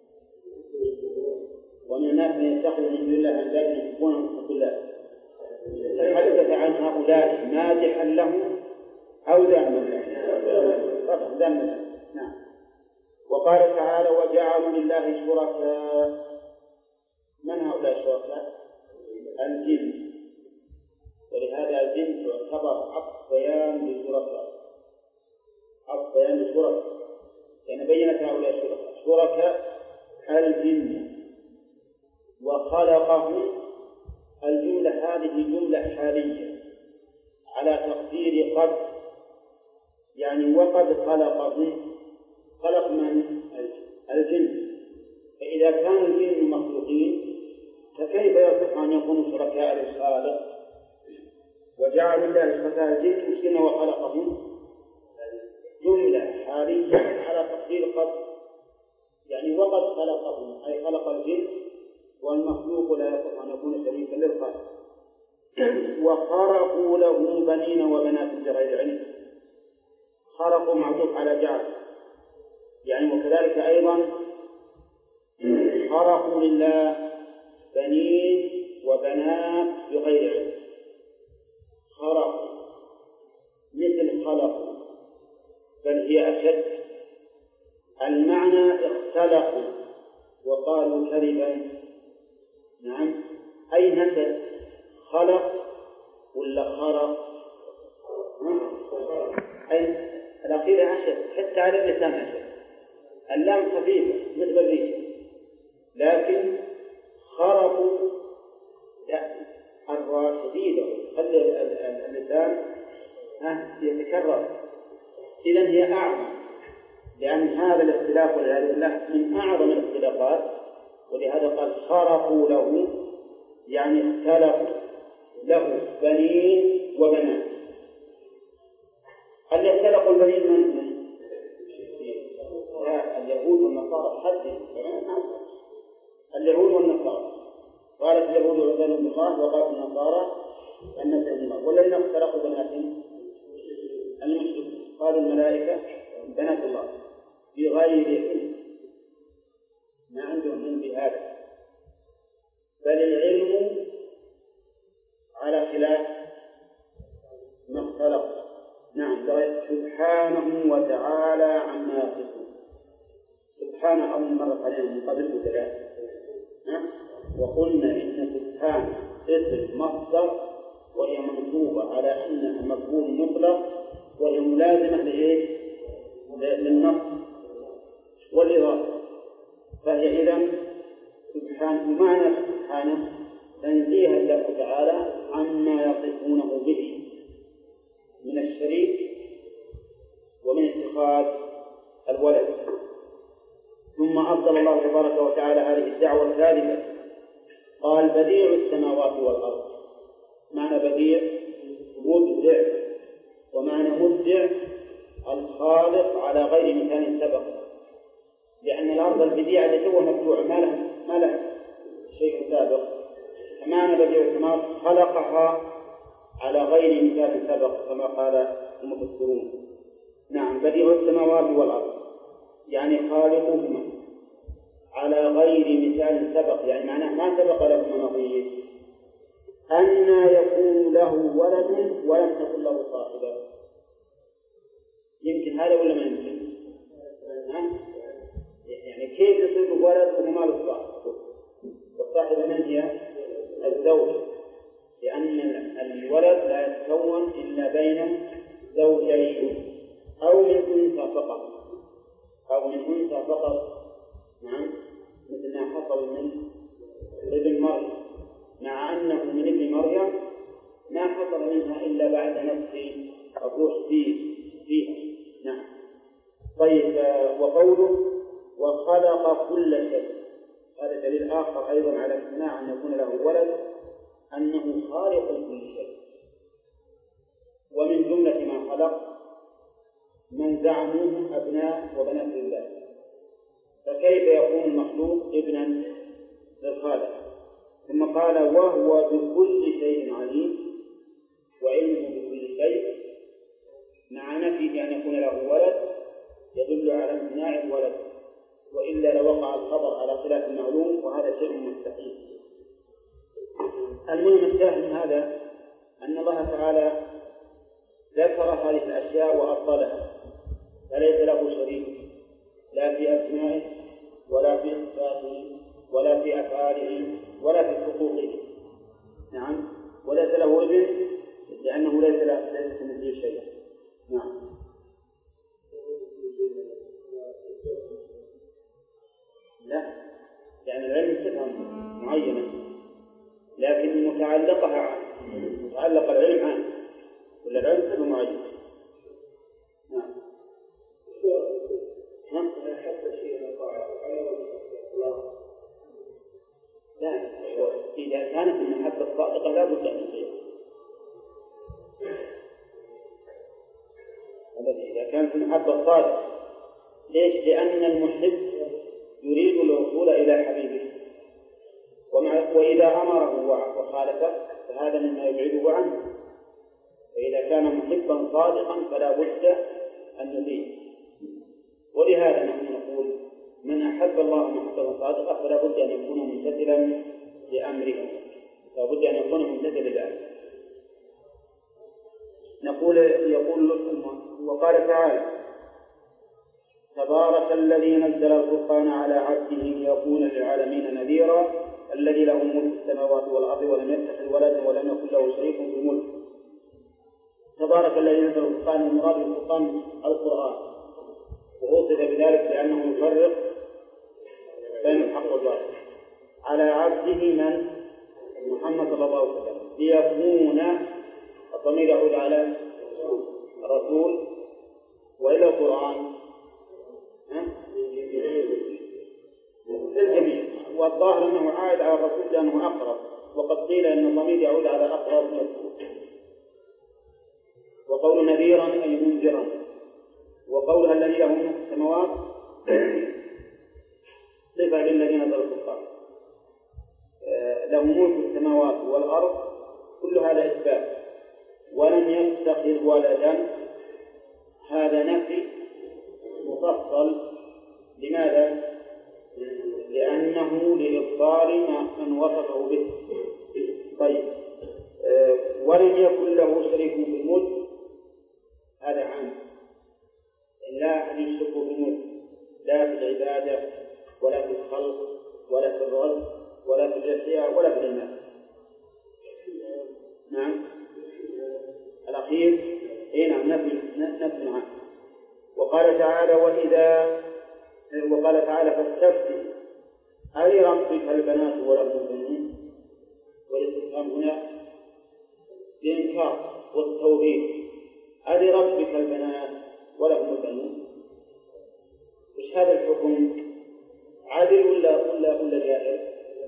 ومن الناس من يتخذ من دون الله أندادا يحبونهم كحب الله. تحدث عن هؤلاء مادحا لهم أو ذاما له؟ ذاما له. نعم. وقال تعالى وجعلوا لله شركاء. من هؤلاء الشركاء؟ الجن. ولهذا الجن يعتبر عطف بيان للشركاء، عطف بيان للشركاء، يعني بينت هؤلاء الشركاء شركاء الجن وخلقهم. الجملة هذه جملة حالية على تقدير قد، يعني وقد خلقهم. خلق من؟ الجن. فإذا كان الجن مخلوقين فكيف يصح أن يكونوا شركاء للخالق؟ وجعل الله شركاء الجن مسكين وخلقهم، جملة حالية على تقدير قد، يعني وقد خلقهم أي خلق الجن، والمخلوق لا يصح أن يكون شريكا للخالق. وخرقوا له بنين وبنات بغير علم. خرقوا معطوف على جعل، يعني وكذلك أيضا خرقوا لله بنين وبنات بغير علم. خرقوا مثل خلقوا، بل هي أشد. المعنى اختلقوا وقالوا كذبا. نعم أي نسب؟ خلق ولا خرق؟ أي التعريف لسانها شيء، اللام خفيفة مثل الريشة، لكن خرقوا الراء شديدة خلي اللسان يتكرر، إذن هي أعظم، لأن هذا الاختلاف والعياذ بالله من أعظم الاختلافات، ولهذا قال خرقوا له يعني اختلفوا له بنين وبنات. هل اختلقوا البنين من لا اليهود والنصارى؟ حد اليهود والنصارى قالت اليهود عزير بن الله وقالت النصارى المسيح ابن الله، والذين اختلقوا بناتهم المشركون قالوا الملائكة بنات الله بغير علم، ما عندهم علم بهذا، بل العلم على خلاف ما اختلق. نعم سبحانه وتعالى عما يصفون. سبحانه أول مرة علينا من قبل ثلاث، وقلنا إن سبحان اسم مصدر وهي منصوبة على أنها مفعول مطلق وهي ملازمة لإيه؟ للنص والإضافة، فهي إذن سبحانه معنى سبحانه تنزيه الله تعالى عما يصفونه به من الشريك ومن اتخاذ الولد. ثم أفضل الله تبارك وتعالى هذه الدعوة الثالثة، قال بديع السماوات والأرض. معنى بديع مبدع، ومعنى مبدع الخالق على غير مثال سبق، لأن الأرض البديعة التي هو مبدوع ما له ما له شيء سابق، فمعنى بديع السماوات خلقها على غير مثال سبق كما قال المفسرون. نعم بديع السماوات والأرض يعني خالقهما على غير مثال سبق، يعني معناه ما سبق لهما نظير. أن يكون له ولد ولم تكن له صاحبة، يمكن هذا ولا ما يمكن؟ يعني كيف يصير ولد وما له صاحب؟ والصاحبة من هي؟ الزوج، لأن الولد لا يتكون إلا بين زوجين أو من أنثى فقط أو من أنثى فقط. نعم مثل ما حصل من ابن مريم، مع أنه من ابن مريم ما حصل منها إلا بعد نفس الروح فيه فيها. نعم طيب. وقوله وخلق كل شيء، هذا دليل آخر أيضا على امتناع أن يكون له ولد، أنه خالق كل شيء. ومن جملة ما خلق من زعموه أبناء وبنات الله، فكيف يكون المخلوق ابنا للخالق؟ ثم قال وهو بكل شيء عليم، وعلمه بكل شيء، مع نفي أن يكون له ولد يدل على امتناع الولد، وإلا لوقع الخبر على خلاف المعلوم، وهذا شيء مستحيل. المهم الشاهد من هذا أن الله تعالى ذكر هذه الأشياء وأبطلها، فليس له شريك لا في أسمائه ولا في صفاته ولا في أفعاله ولا في حقوقه. نعم وليس له ابن لأنه ليس له ليس مثله شيء. نعم لا، يعني العلم صفة معينة لكن متعلقها متعلق العلم عنه، ولا العلم صفة معينة. نعم لا، إذا كانت المحبة صادقة لا بد أن يصير. إذا كانت المحبة صادقة، ليش؟ لأن المحب يريد الوصول إلى حبيبه، وإذا أمره وخالفه فهذا مما يبعده عنه. فإذا كان محبا صادقا فلا بد أن يطيع. ولهذا نحن نقول من أحب الله محبة صادقة فلا بد أن يكون ممتثلا لأمره، لا بد أن يكون ممتثلا لأمره. نقول يقول وقال تعالى تبارك الذي نزل الفرقان على عبده ليكون للعالمين نذيرا الذي له ملك السماوات والأرض ولم يتخذ ولدا ولم يكن له شريك في الملك. تبارك الذي نزل الفرقان، المراد بالفرقان القرآن، ووصف بذلك لأنه يفرق بين الحق والباطل على عبده من محمد صلى الله عليه وسلم ليكون الضمير يعود على الرسول وإلى القرآن للجميع، والظاهر أنه عائد على الرسول لأنه أقرب، وقد قيل أن الضمير يعود على أقرب مذكور. وقول نذيرا أي منذرا، وقولها الذي له ملك السماوات صفة للذين ذروا الكفار له ملك السماوات والأرض، كل هذا إثبات. ولم يتخذ ولدا، هذا نفي مفصل. لماذا؟ لأنه لإبطال ما من وصفه به. طيب أه ولم يكن له شريك في الملك، هذا عام، لا أحد يشرك في الملك، لا في العبادة ولا في الخلق ولا في الرزق ولا في الأشياء ولا في المال. نعم الأخير إيه نعم نفي نفي عام. وقال تعالى وإذا وقال تعالى فاستفتي ألربك البنات ولهم البنون، والاستفهام هنا بإنكار والتوبيخ. ألربك البنات ولهم البنون، وش هذا الحكم؟ عادل ولا ولا ولا جائز؟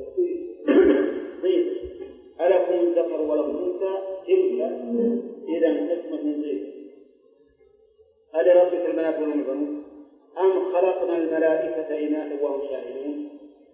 ضيق. ألكم الذكر ولهم الأنثى إلا إذا حكمة ضيق. ألربك البنات ولهم البنون أم خلقنا الملائكة إناثا وهم شاهدون؟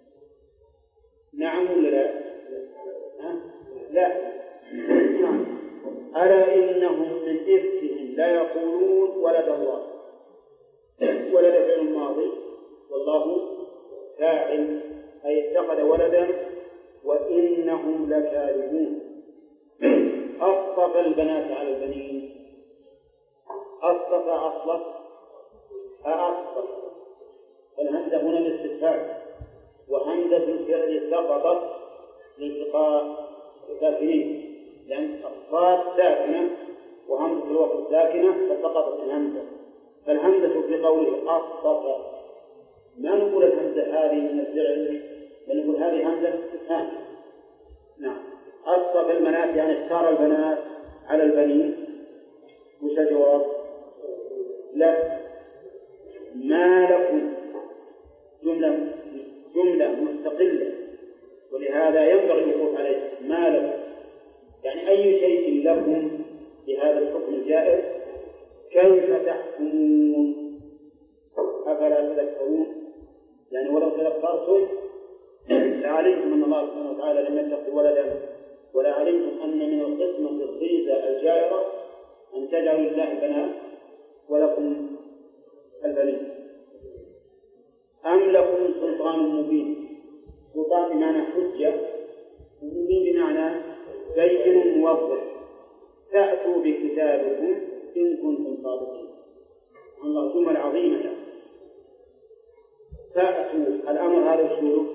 نعم ولا لا؟ أه؟ لا. نعم. ألا إنهم من إفكهم لا يقولون ولد الله، ولد فعل الماضي والله فاعل، أي اتخذ ولدا وإنهم لكاذبون. أصطفى البنات على البنين، أصطفى أصلف أصطفى، الهمزة هنا للاستفهام، وهمزة الفعل سقطت لالتقاء الساكنين، لأن الصاد ساكنة وهمزة الوقت ساكنة فسقطت الهمزة. فالهمزة في قوله أصطفى ما نقول الهمزة هذه من الفعل، بل نقول هذه همزة استفهام. نعم. أصطفى البنات يعني اختار البنات على البنين، وش الجواب؟ لا. ما لكم جملة جملة مستقلة، ولهذا ينبغي الوقوف عليه. ما لكم يعني أي شيء لكم بهذا الحكم الجائز، كيف تحكمون؟ أفلا تذكرون؟ يعني ولو تذكرتم لعلمتم أن الله سبحانه وتعالى لم يتخذ ولدا، ولا علمتم أن من القسمة الضيزة الجائرة أن تجعلوا لله البنات ولكم البنين. أم لكم سلطان مبين؟ سلطان بمعنى حجة، مبين بمعنى بين موضح. فأتوا بكتابكم إن كنتم صادقين. الله جمل عظيمة يعني. فأتوا الأمر هذا الشروط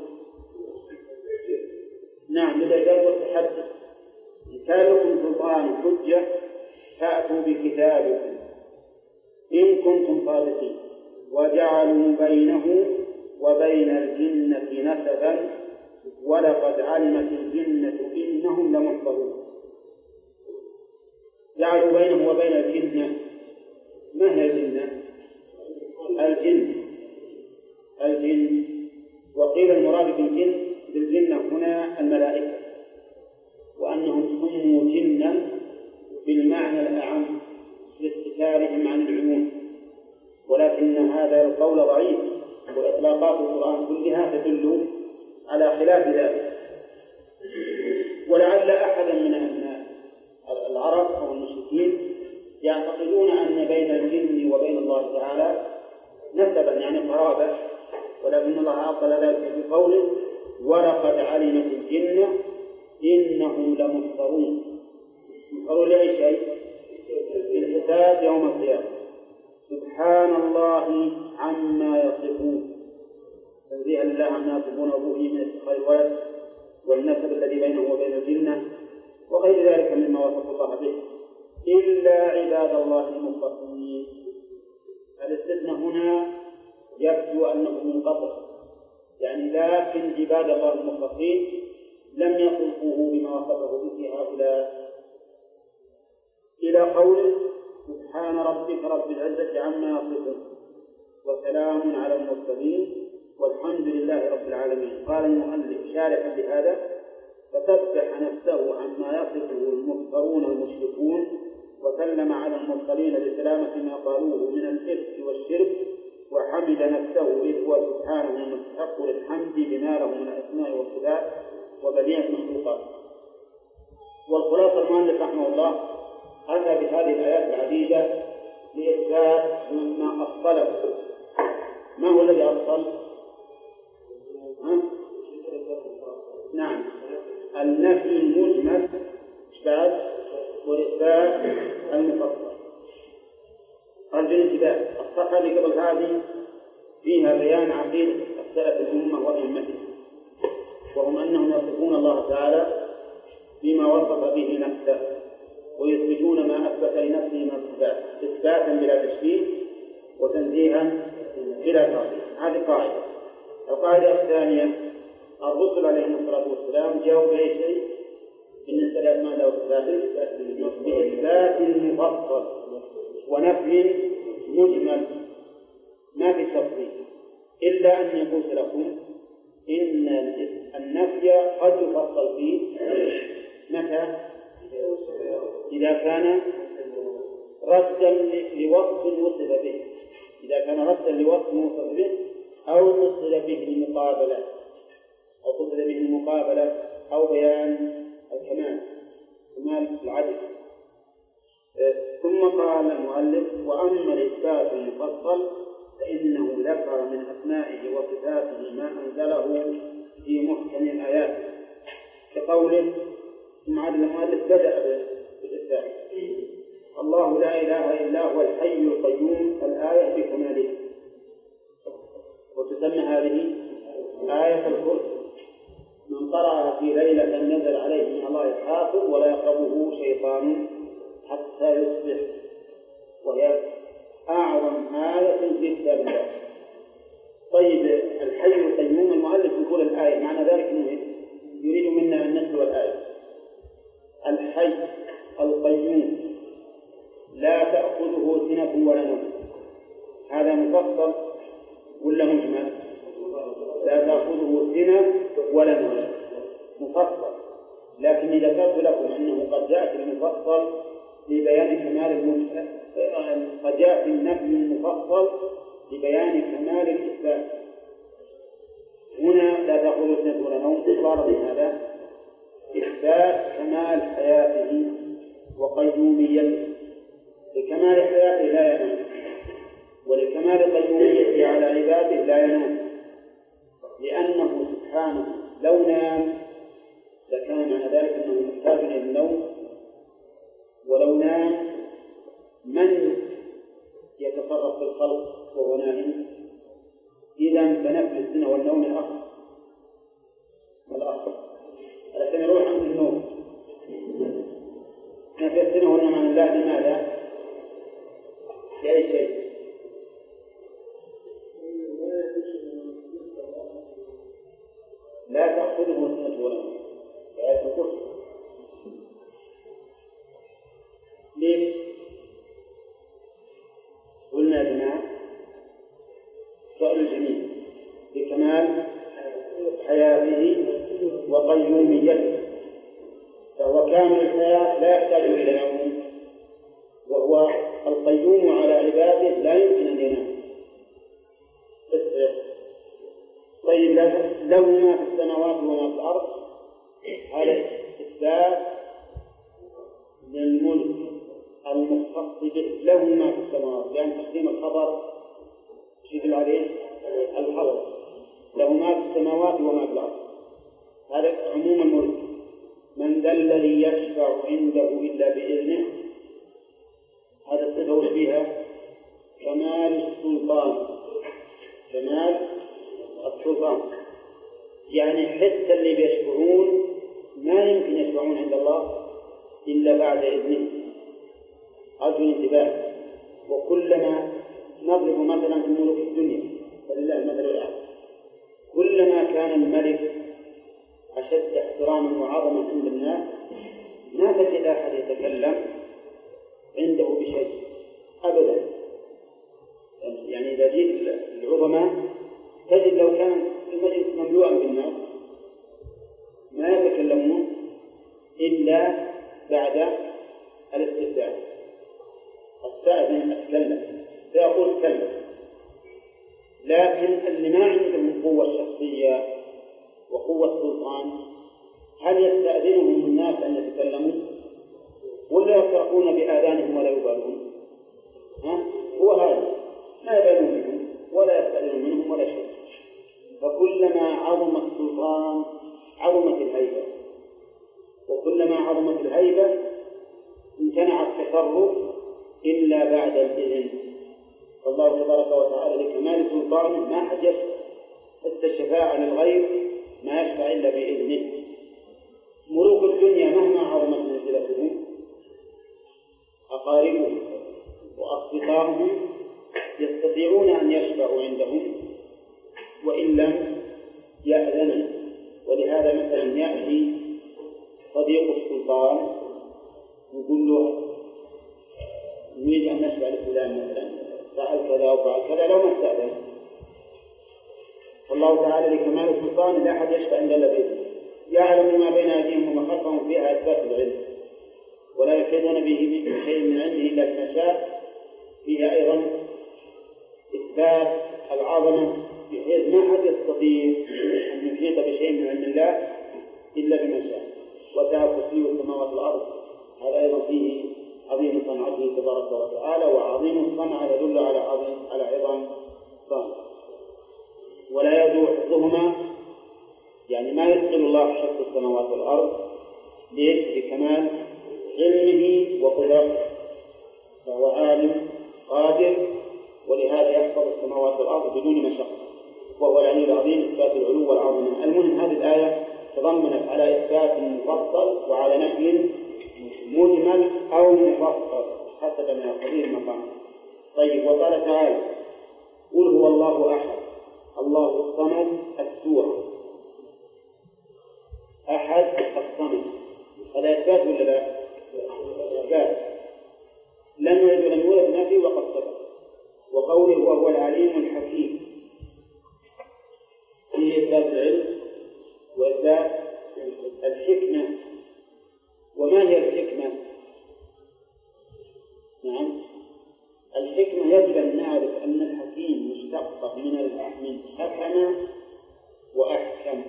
نعم للإعجاب والتحدي. إن كان لكم سلطان حجة فأتوا بكتابكم إن كنتم صادقين. وجعلوا بينه وبين الجنة نسبا ولقد علمت الجنة إنهم لمحضرون. جعلوا بينه وبين الجنة، ما هي الجنة؟ الجن الجن وقيل المراد بالجن بالجنة هنا الملائكة، وأنهم سموا جنا بالمعنى الأعم لاستتارهم عن العموم، ولكن هذا القول ضعيف، وإطلاقات القرآن كلها تدل على خلاف ذلك. ولعل أحدا من أبناء العرب أو المشركين يعتقدون أن بين الجن وبين الله تعالى نسبا يعني قرابة، ولكن الله أبطل ذلك بقوله ولقد علمت الجنة إنهم لمحضرون. محضرون لأي شيء؟ الحساب يوم القيامة. سبحان الله عما يصفون، تنزيها لله عما يصفون وبوه من اتخاذ الولد والنسب الذي بينه وبين الجنة وغير ذلك مما وصف الله به، إلا عباد الله المخلصين. الاستثناء هنا يبدو أنه منقطع، يعني لكن عباد الله المخلصين لم يصفوه بما وصفه به هؤلاء، إلى قوله سبحان ربك رب العزة عما يصفون وسلام على المرسلين والحمد لله رب العالمين. قال المؤلف شارحا لهذا: فسبح نفسه عما يصفه المفترون المشركون وسلم على المرسلين بسلامة ما قالوه من الإفك والشرك، وحمد نفسه إذ هو سبحانه المستحق للحمد بما له من الأسماء والصفات وبديع المخلوقات. والخلاصة المؤلف رحمه الله أتى بهذه الآيات العديدة لإثبات ما أصله. ما هو الذي أصل؟ نعم، النفي المجمل إثبات وإثبات المفصل. أرجو الانتباه، الصفحة اللي قبل هذه فيها بيان عقيدة السلف الأمة وأئمته، وهم أنهم يصفون الله تعالى بما وصف به نفسه ويثبتون ما أثبت لنفسه من الصفات إثباتا بلا تشبيه وتنزيها بلا تعطيل. هذه قاعدة. القاعدة الثانية: الرسل عليهم الصلاة والسلام جاءوا بأي شيء بالنسبة لأسماء الله وصفاته بإثبات مفصل ونفي مجمل ما في تفصيل، إلا أن يقول لكم إن النفي قد يفصل فيه متى؟ إذا كان ردا لوصف وصف به، إذا كان ردا لوصف وصف به أو قصد به المقابلة أو قصد به المقابلة أو بيان الكمال كمال العدل. ثم قال المؤلف: وأما الإثبات المفصل فإنه ذكر من أسمائه وصفاته ما أنزله في محكم الآيات، كقوله ثم عاد المؤلف بدأ بالإثبات: الله لا إله إلا هو الحي القيوم، الآية بكمالها، وتسمى هذه آية الكرسي. من قرأها في ليلة نزل عليه من الله حافظ ولا يقربه شيطان حتى يصبح، وهي أعظم آية في كتاب الله. طيب، الحي القيوم، المؤلف يقول الآية، معنى ذلك أنه يريد منا أن نتلو الآية. الحي القيوم لا تأخذه سنة ولا نوم، هذا مفصل ولا مجمل؟ لا تأخذه سنة ولا نوم، مفصل. لكن ذكرت لكم أنه قد جاء في المفصل لبيان كمال المجمل، قد جاء في النفي المفصل لبيان كمال الإثبات. هنا لا تأخذه سنة ولا نوم صار هذا إثبات كمال حياته وقيوميته. لكمال حياته لا ينام، ولكمال قيوميته على عباده لا ينام، لأنه سبحانه لو نام لكان معنى ذلك أنه محتاج إلى النوم، ولو نام من يتصرف في الخلق وهو نائم؟ إذا فنفي السنة والنوم الأخر الأخر الذي يروح عن النوم. نفي السنة والنوم عن الله لماذا؟ لأي شيء؟ لا تأخذه سنة ولا نوم، آية الكرسي. ليش؟ قلنا يا جماعة سؤال الجميل: بكمال حياته وقيوميته، فهو كامل الحياة لا يحتاج إلى نوم، وهو القيوم على عباده لا يمكن أن ينام. طيب، له ما في السماوات وما في الأرض، هذا إثبات للملك المختص به، له ما في السماوات، لأن يعني تقديم الخبر يدل عليه الخبر، له ما في السماوات وما في الأرض، هذا عموم الملك. من ذا الذي يشفع عنده إلا بإذنه، هذا الصفة فيها كمال السلطان، كمال السلطان، يعني حتى اللي بيشفعون ما يمكن يشفعون عند الله إلا بعد إذنه. أرجو الانتباه. وكلما نضرب مثلا في ملوك الدنيا ولله المثل الأعلى، كلما كان الملك أشد احتراما وعظما عند الناس ما تجد أحد يتكلم عنده بشيء أبدا. يعني إذا جيت العظماء تجد لو كان المجلس مملوءا بالناس ما يتكلمون إلا بعد الاستفتاء. السائل أتكلم سيقول تكلم، لكن اللي ما عندهم قوة شخصية وقوة سلطان هل يستأذنهم الناس أن يتكلموا ولا يفرقون بآذانهم ولا يبالون؟ ها؟ هو هذا ما يبالون منهم ولا يستأذنون منهم ولا شيء. فكلما عظم السلطان عظمت الهيبة، وكلما عظمت الهيبة امتنع التصرف إلا بعد الإذن. فالله تبارك وتعالى لكمال سلطانه ما حد يشفع، حتى الشفاعة للغير ما يشفع إلا بإذنه. ملوك الدنيا مهما عظمت منزلتهم أقاربهم وأصدقائهم يستطيعون أن يشفعوا عندهم وإن لم يأذنوا. ولهذا مثلا يأتي صديق السلطان يقول له نريد أن نشفع لفلان مثلا فعل كذا وفعل كذا لو ما استأذن. والله تعالى لكمال السلطان لا أحد يشفع إلا بإذنه، يعلم ما بين أيديهم وما خلفهم فيها إثبات العلم، ولا يحيطون به بشيء من علمه إلا بما شاء. فيها أيضا إثبات العظمة بحيث ما أحد يستطيع أن يحيط بشيء من علم الله إلا بما شاء. وسع كرسيه السماوات والأرض، هذا أيضا فيه عظيم صنعته تبارك وتعالى، وعظيم الصنع يدل على عظيم على عظم صنعه. ولا يدعو حفظهما، يعني ما يثقل الله حفظ السماوات والأرض لكمال علمه وقدرته، فهو عالم قادر، ولهذا يحفظ السماوات والأرض بدون مشقة، وهو العلي العظيم إثبات العلو والعظمة. المهم هذه الآية تضمنت على إثبات مفصل وعلى نفي مجمل أو مفصل حسب ما يقتضيه المقام. طيب، وقال تعالى قل هو الله أحد الله الصمد السورة. أحد الصمد هذا إثبات ولا لا؟ إثبات، لم يلد ولم يولد نفي وقد سبق. وقوله وهو العليم الحكيم فيه إثبات العلم وإثبات الحكمة. وما هي الحكمة؟ نعم، الحكمة يجب أن نعرف أن الحكيم مشتق من من حكم وأحكم،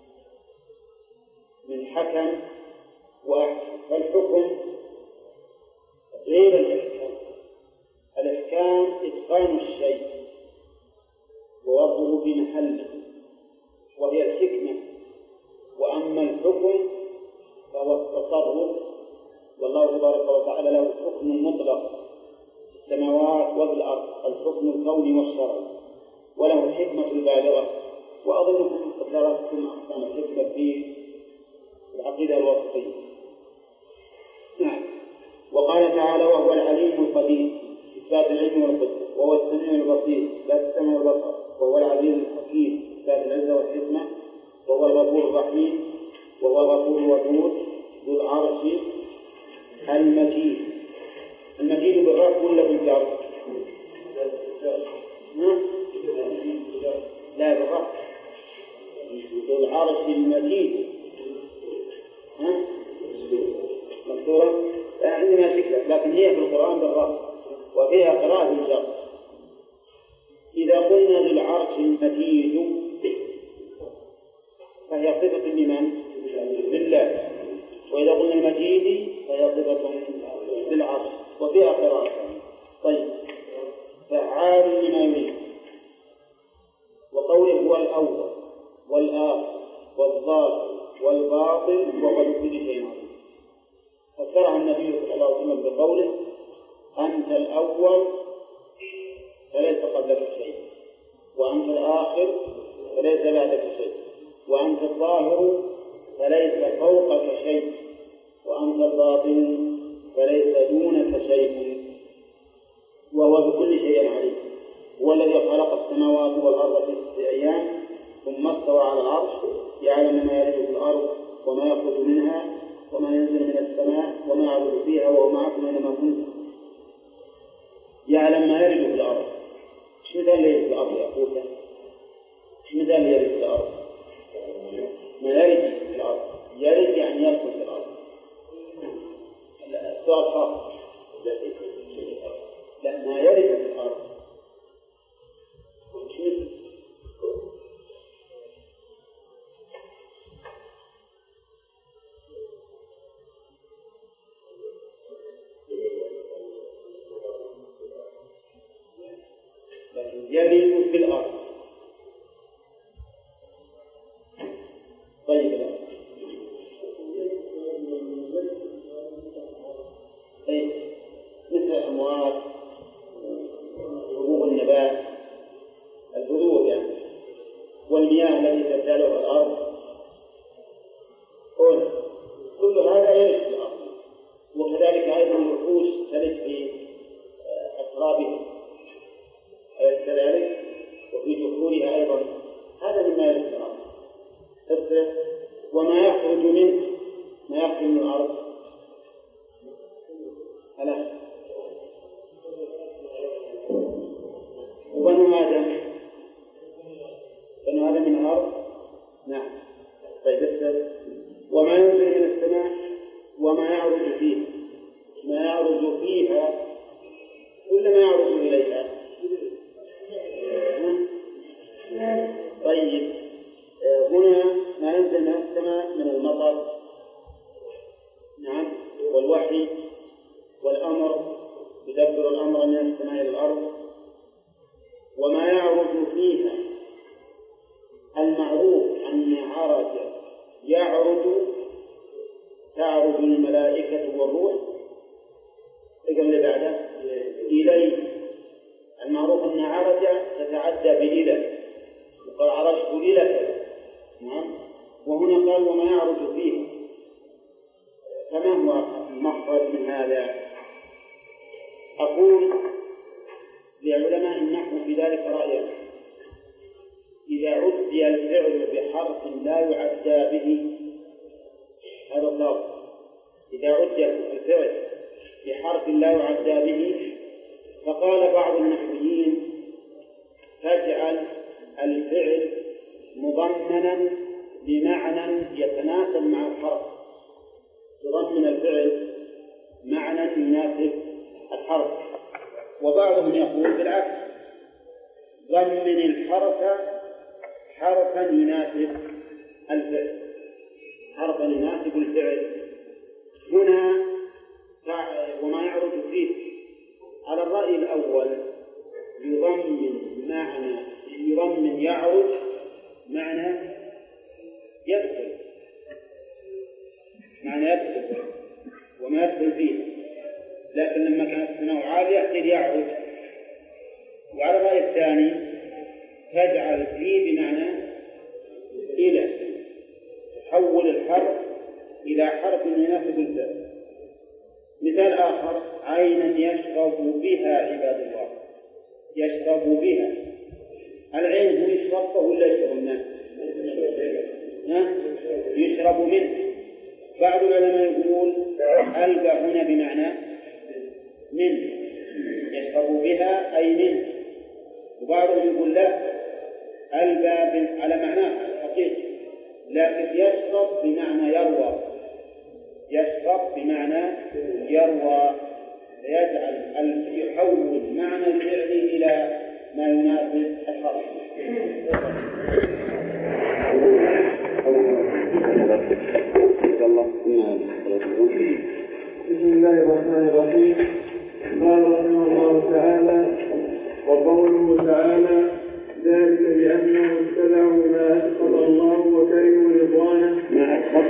من حكم وأحكم. فالحكم غير الإحكام. الإحكام إتقان الشيء ووضعه في محله وهي الحكمة. وأما الحكم فهو التصرف، والله تبارك وتعالى له حكم مطلق في السماوات والأرض، الحكم الكوني والشرعي، وله الحكمة البالغة. وأظنكم قد درستم أقسام الحكمة في العقيدة الوسطية. نعم. وقال تعالى وهو العليم القدير إثبات العلم والقدرة، وهو السميع البصير إثبات السمع والبصر، وهو العزيز الحكيم إثبات العزة والحكمة، وهو الغفور الرحيم، وهو الغفور الودود ذو العرش المجيد. المجيد بالرفع ولا بالجر؟ لا، بالرفع. ذو العرش المجيد مكتورة عندنا فكرة، لكن هي في القرآن بالرفع وفيها قراءة بالجر. إذا قلنا ذو العرش المجيد فهي صفة لمن؟ لله. وإذا قلنا المجيد فهي صفة للعرش وفيها قراءة. طيب، فعال لما يريد. وقوله هو الأول والآخر والظاهر والباطن وهو بكل شيء عظيم. فسرها النبي صلى الله عليه وسلم بقوله أنت الأول فليس قبلك شيء، وأنت الآخر فليس بعدك شيء، وأنت الظاهر فليس فوقك شيء، وأنت الباطن فليس دونك شيء، وهو بكل شيء عليم. ويعلم ما يلج في الأرض وما يخرج منها وما ينزل من السماء وما يعرض فيها وهو معكم أينما كنتم. يعلم ما يلج في الأرض. إيش مثال اللي يلج في الأرض يا أخوك؟ إيش مثال اللي يلج في الأرض؟ ما يلج في الأرض. يلج يعني يدخل في الأرض. السؤال خاص. لا، ما يلج في الأرض. يلج في الأرض. طيب الأرض. طيب مثل الأموات حبوب النبات البذور يعني والمياه التي تبتلعها الأرض كل هذا يلج في الأرض. وكذلك أيضا الوحوش تلج في أترابها كذلك وفي جذورها أيضا. هذا مما يلج في الأرض. وما يخرج منه ما يخرج من الأرض ألا وبنو آدم بنو آدم من الأرض. نعم. طيب وما ينزل من السماء وما يعرج فيها. ما يعرج فيها كل ما يعرج إليها. طيب هنا ما ينزل من السماء من المطر. نعم. والوحي والأمر يدبر الأمر من السماء إلى الأرض. وما يعرج فيها المعروف أن عرج يعرج تعرج الملائكة والروح. إذن اللي بعده إليه. المعروف أن عرج تتعدى بإله وقال عرجت إلى كذا. نعم. وهنا قال وما يعرج فيه. فما هو المخرج من هذا؟ أقول لعلماء النحو في ذلك رأيان. إذا عدي الفعل بحرف لا يعدى به هذا اللفظ. إذا عدي الفعل بحرف لا يعدى به فقال بعض النحويين تجعل الفعل مضمنا بمعنى يتناسب مع الحرف. تضمن الفعل معنى يناسب الحرف. وبعضهم يقول بالعكس ضمن الحرف حرفا يناسب الفعل حرفا يناسب الفعل. هنا وما يعرج فيه على الرأي الأول يضمن معنى يضمن يعرج معنى يدخل معنى يدخل وما يدخل فيه. لكن لما كانت السماء عالية قد يعرج. وعلى الرأي الثاني تجعل فيه بمعنى إلى تحول الحرف إلى حرف يناسب الفعل. مثال آخر عينا يشرب بها عباد الله. يشرب بها. العين هو يشرب ولا يشرب الناس؟ يشرب منه. بعض العلماء يقول ألقى هنا بمعنى من. يشرب بها أي من. وبعضهم يقول لا ألقى على معناه الحقيقي لكن يشرب بمعنى يروى. يشرب بمعنى يروى. فيجعل يحول معنى الفعل إلى ما يناسب الحرف. بسم الله الرحمن الرحيم. قال رحمه الله تعالى وقوله تعالى ذلك بأنه اتبعوا ما أسخط الله وكرهوا رضوانه. ما أسخط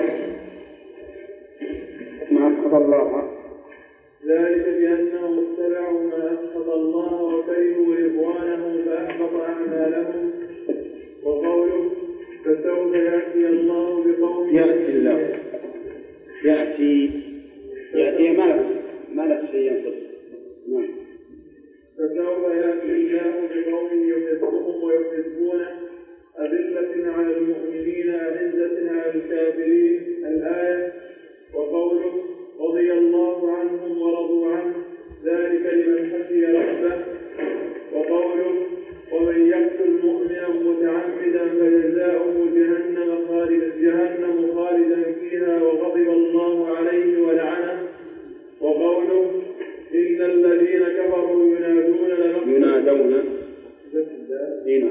ما أسخط الله. ذلك بأنهم اتبعوا ما أسخط الله وكرهوا رضوانه فأحبط أعمالهم. وقوله فسوف يأتي الله بقوم يأتي الله يأتي يأتي ما ما له شيء ينقص. نعم. فسوف يأتي الله بقوم يحبهم ويحبونه أذلة على المؤمنين أعزة على الكافرين الآية. وقوله رضي الله عنهم ورضوا عنه ذلك لمن خشي ربه. وقوله ومن يقتل مؤمنا متعمدا فجزاؤه جهنم خالدا جهنم خالدا فيها وغضب الله عليه ولعنه. وقوله إن الذين كفروا ينادون لمقت ينادون هنا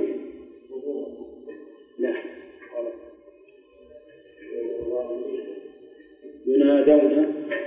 لا ينادون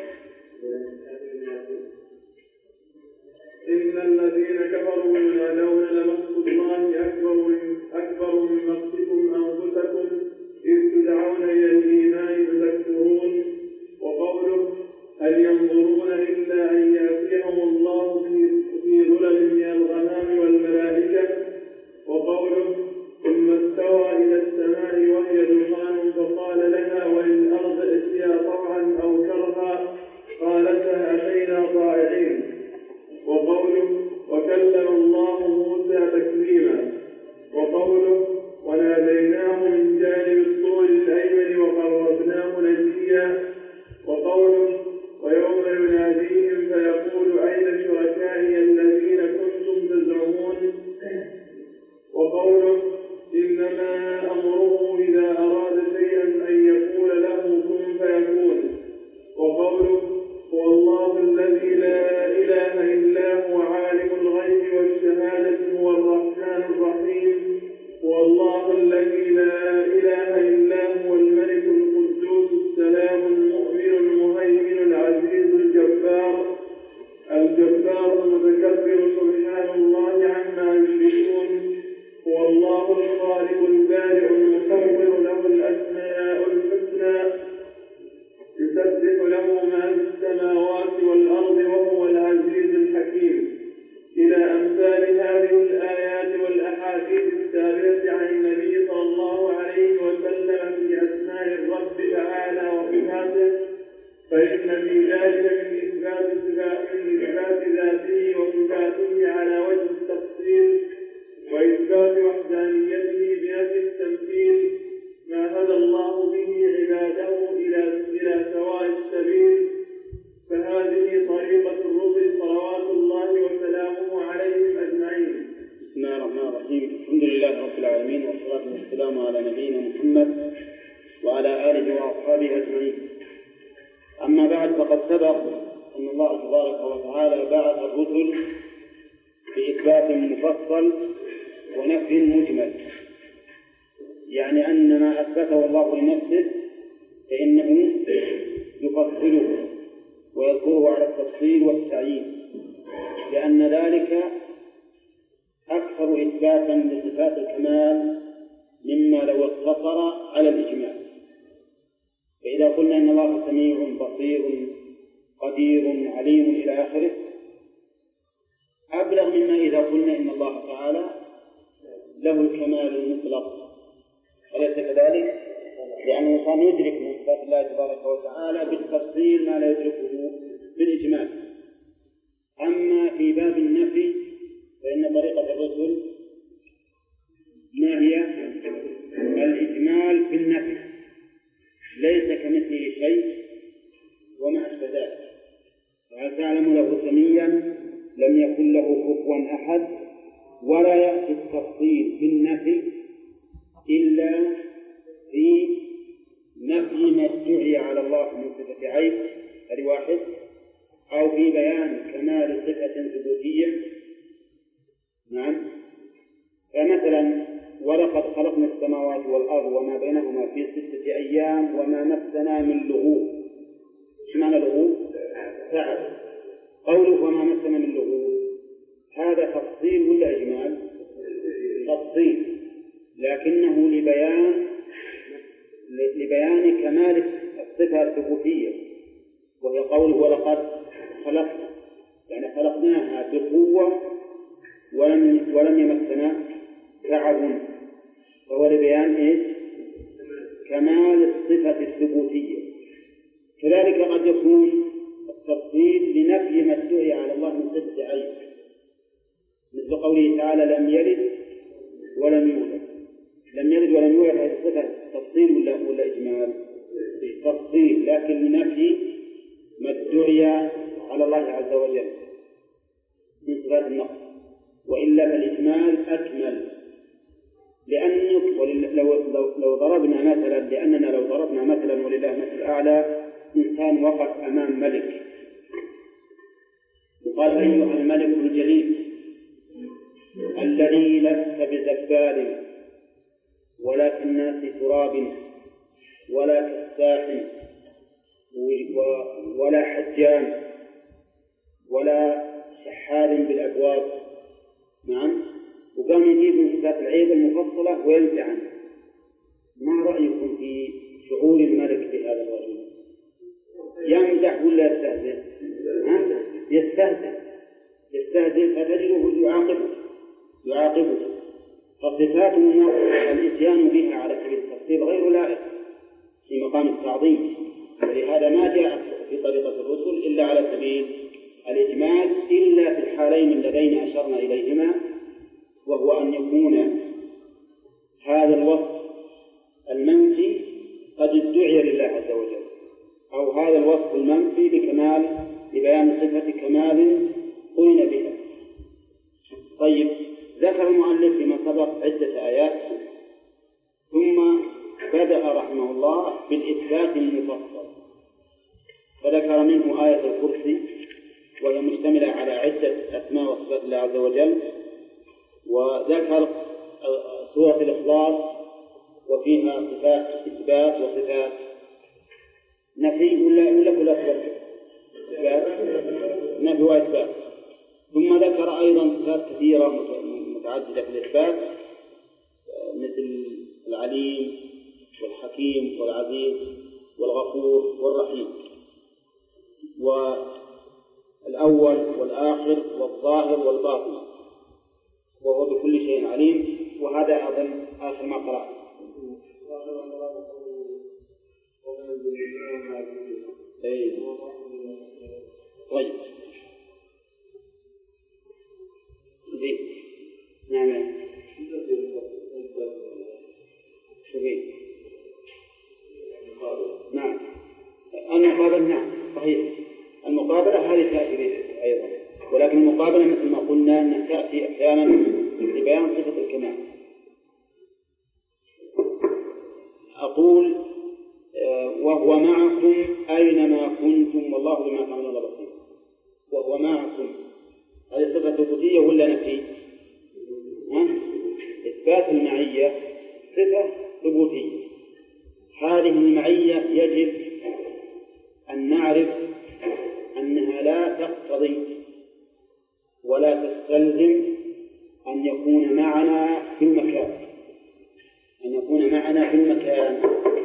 إن الذين كفروا ينادون لمقت الله أكبر من أكبر من مقتكم أنفسكم إذ تدعون إلى الإيمان فتكفرون. وقوله هل ينظرون إلا أن يأتيهم الله في ظلل من الغمام والملائكة. وقوله ثم استوى إلى السماء وهي دخان فقال لها وللأرض ائتيا طوعا أو كرها قالتا أتينا طائعين. وقوله وكلم الله موسى تكليما. وقوله وناديناه من جانب الطور الأيمن وقربناه نجيا. وقوله ويوم يناديهم فيقول أين شركائي الذين كنتم تزعمون. وقوله إنما أمره إذا أراد شيئا أن يقول له كن فيكون. وقوله هو الله الذي لا إله إلا هو عالم الغيب والشهادة هو الرحمن الرحيم. هو الله الذي لا إله إلا هو الملك القدوس السلام المؤمن المهيمن العزيز الجبار الجبار المتكبر سبحان الله عما يشركون. هو الله الخالق البارئ المصور له الأسماء الحسنى يسبح له ما في السماوات والأرض وهو العزيز الحكيم. إلى أمثال هذه الآيات والأحاديث الثابتة عن النبي صلى الله عليه وسلم في أسماء الرب تعالى وصفاته. فإن في ذلك من إثبات إثبات ذاته وصفاته على وجه التفصيل وإثبات وحدانيته بنفي التمثيل ما هدى الله به عباده إلى إلى سواء السبيل. فهذه طريقة الرسل صلوات الله وسلامه عليهم أجمعين. بسم الله الرحمن الرحيم. الحمد لله رب العالمين والصلاة والسلام على نبينا محمد وعلى آله وأصحابه أجمعين. أما بعد فقد سبق أن الله تبارك وتعالى بعث الرسل بإثبات مفصل ونفي مجمل، يعني أن ما أثبته الله لنفسه فإنه يفصله ويذكره على التفصيل والتعيين، لأن ذلك أكثر إثباتا لصفات الكمال مما لو اقتصر على الإجمال. فإذا قلنا إن الله سميع بصير قدير عليم إلى آخره أبلغ مما إذا قلنا إن الله تعالى له الكمال المطلق، أليس كذلك؟ لأن الإنسان يدرك من صفات الله تبارك وتعالى بالتفصيل ما لا يدركه بالإجمال. أما في باب النفي فإن طريقة الرسل ما هي؟ الإجمال في النفي، ليس كمثله شيء وما أشبه ذلك. وهل تعلم له سميا لم يكن له كفوا أحد، ولا يأتي التفصيل في النفي إلا في نفي ما ادعي على الله من صفة عيب، هذه واحد، أو في بيان كمال صفة ثبوتية. نعم. فمثلا ولقد خلقنا السماوات والأرض وما بينهما في ستة أيام وما مسنا من لغوب. ايش معنى لغوب؟ تعب. قوله وما مسنا من لغوب هذا تفصيل ولا إجمال؟ تفصيل، لكنه لبيان لبيان كمال الصفة الثبوتية، وهي قوله ولقد خلقنا، يعني خلقناها بقوة ولم ولم يمسنا تعب، فهو لبيان ايش؟ كمال الصفة الثبوتية. كذلك قد يكون التفصيل لنفي ما ادعي على الله من صفة عيب، مثل قوله تعالى لم يلد ولم يولد، لم يلد ولم يولد هذه الصفة تفصيل ولا ولا إجمال؟ تفصيل، لكن لنفي ما ادعي على الله عز وجل من صفات النقص، وإلا فالإجمال أكمل. لأنك لو, لو, لو ضربنا مثلا لأننا لو ضربنا مثلا ولله مثل أعلى، إنسان وقف أمام ملك وقال: أيها الملك الجليل الذي لست بزبال ولا كالناس تراب ولا كالساح ولا حجام ولا شحال بالأبواب. نعم. وقام يجيب من صفات العيب المفصلة وينفي عنه. ما رأيكم في شعور الملك بهذا الرجل؟ يمدح ولا يستهزئ؟ يستهزئ يستهزئ فتجده يعاقبه يعاقبه فصفات النقص الإتيان بها على سبيل التفصيل غير لائق في مقام التعظيم، ولهذا ما جاء في طريقة الرسل إلا على سبيل الإجمال، إلا في الحالين اللذين أشرنا إليهما، وهو أن يكون هذا الوصف المنفي قد ادعي لله عز وجل، أو هذا الوصف المنفي لكمال لبيان صفة كمال قرن بها. طيب، ذكر المؤلف فيما سبق عدة آيات، ثم بدأ رحمه الله بالإثبات المفصل، فذكر منه آية الكرسي وهي مشتملة على عدة أسماء وصفات الله عز وجل، وذكر سورة الإخلاص وفيها صفات إثبات وصفات نفي ولا ولا ولا إثبات نفي وإثبات، ثم ذكر أيضا صفات كثيرة متعددة في الإثبات مثل العليم والحكيم والعزيز والغفور والرحيم، والأول والآخر والظاهر والباطن، وهو بكل شيء عليم. وهذا أظن آخر ما قرأ. طيب، زين. نعم. شوفي. نعم. المقابلة نعم صحيح. المقابلة هذه تأتي أيضا، ولكن المقابلة مثل ما قلنا أنها تأتي أحيانا لبيان صفة الكمال. أقول وهو معكم أينما كنتم والله بما تعملون بصير. وهو معكم هذه صفة ثبوتية ولا نفي؟ إثبات المعية صفة ثبوتية. هذه المعية يجب أن نعرف أنها لا تقتضي ولا تستلزم أن يكون معنا في المكان أن يكون معنا في المكان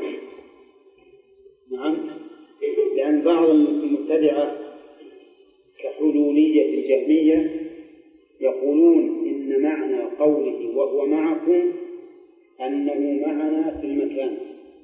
نعم. لأن بعض المبتدعة كحلولية الجهمية يقولون إن معنى قوله وهو معكم أنه معنا في المكان،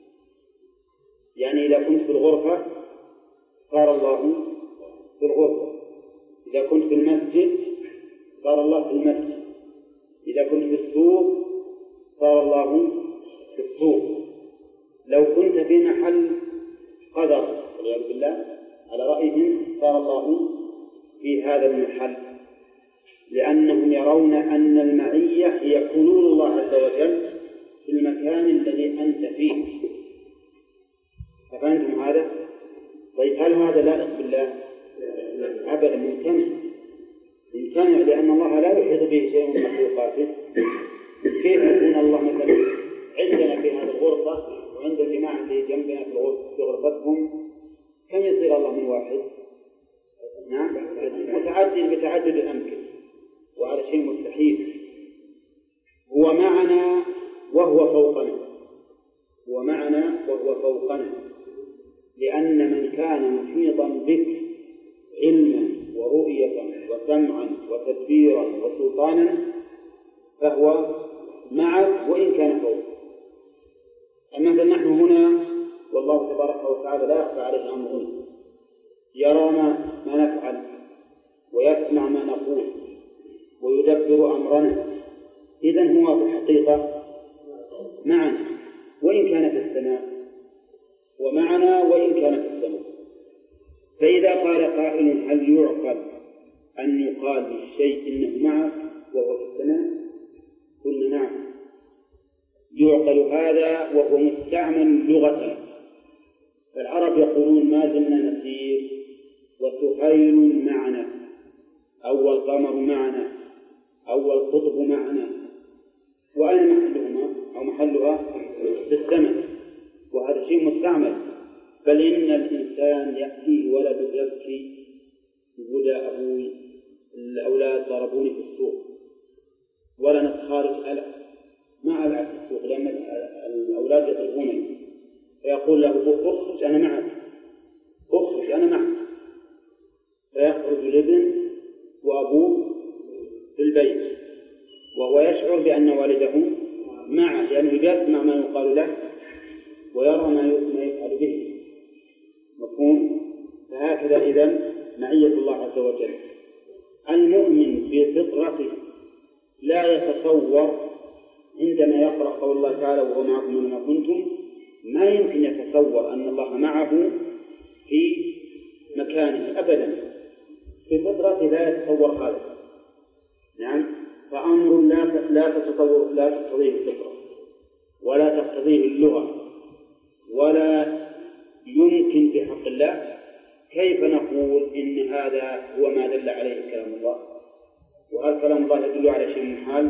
يعني إذا كنت في الغرفة صار الله في الغرفة، إذا كنت في المسجد صار الله في المسجد، إذا كنت في السوق صار الله في السوق. لو كنت في محل قدر والعياذ بالله على رأيهم صار الله في هذا المحل، لأنهم يرون أن المعية هي حلول الله عز وجل في المكان الذي أنت فيه. ففهمتم هذا؟ طيب، هل هذا لائق بالله؟ أبدا، ممتنع ممتنع لأن الله لا يحيط به شيء من مخلوقاته. كيف يكون الله مثلا عندنا في هذه الغرفة وعند الجماعة اللي جنبنا في غرفتهم، كم يصير الله من واحد؟ نعم، متعدد بتعدد الأمكنة، وهذا شيء مستحيل. هو معنا وهو فوقنا، هو معنا وهو فوقنا، لأن من كان محيطا بك علما ورؤية وسمعا وتدبيرا وسلطانا فهو معك وإن كان فوق. أما نحن هنا والله تبارك وتعالى لا يخفى عليه أمرنا، يرى ما نفعل ويسمع ما نقول ويدبر أمرنا، إذن هو في الحقيقة معنا وإن كان في السماء، ومعنا وإن كان في السماء. فإذا قال قائل هل يعقل أن يقال للشيء إنه معك وهو في السماء؟ قلنا نعم، يعقل هذا وهو مستعمل لغة. فالعرب يقولون ما زلنا نسير وسهيل معنا، أو القمر معنا، أو القطب معنا، وأين محلهما أو محلها؟ في السماء. وهذا شيء مستعمل. بل إن الإنسان يأتيه ولد يبكي يقول يا أبوي الأولاد ضربوني في السوق ولا خارج ألعب، ما ألعب في السوق لأن الأولاد يضربونني، فيقول له اخرج أنا معك، اخرج أنا معك، فيخرج الابن وأبوه في البيت وهو يشعر بأن والده معه، لأنه يسمع ما يقال له ويرى ما يفعل به. مفهوم؟ فهكذا إذن معية الله عز وجل. المؤمن بفطرته لا يتصور عندما يقرأ قول الله تعالى وهو معكم أينما كنتم، ما يمكن يتصور أن الله معه في مكانه أبدا. بفطرته لا يتصور هذا. نعم، فأمر لا لا تتصور لا تقتضيه الفطرة ولا تقتضيه اللغة ولا يمكن في حق الله. كيف نقول إن هذا هو ما دل عليه كلام الله؟ وهل كلام الله يدل على شيء محال؟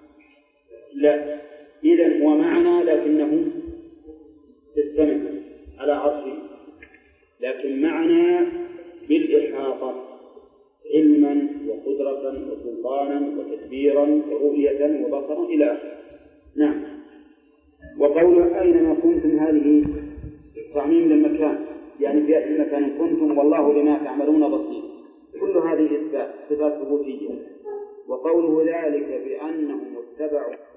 لا. إذن هو معنا لكنه في السماء على عرشه، لكن معنا بالإحاطة علما وقدرة وسلطانا وتدبيرا ورؤية وبصرا إلى آخره. نعم. وقوله أينما كنتم هذه تعميم للمكان، يعني في أي مكان كنتم والله بما تعملون بصير. كل هذه إثبات صفات ثبوتية. وقوله ذلك بأنهم اتبعوا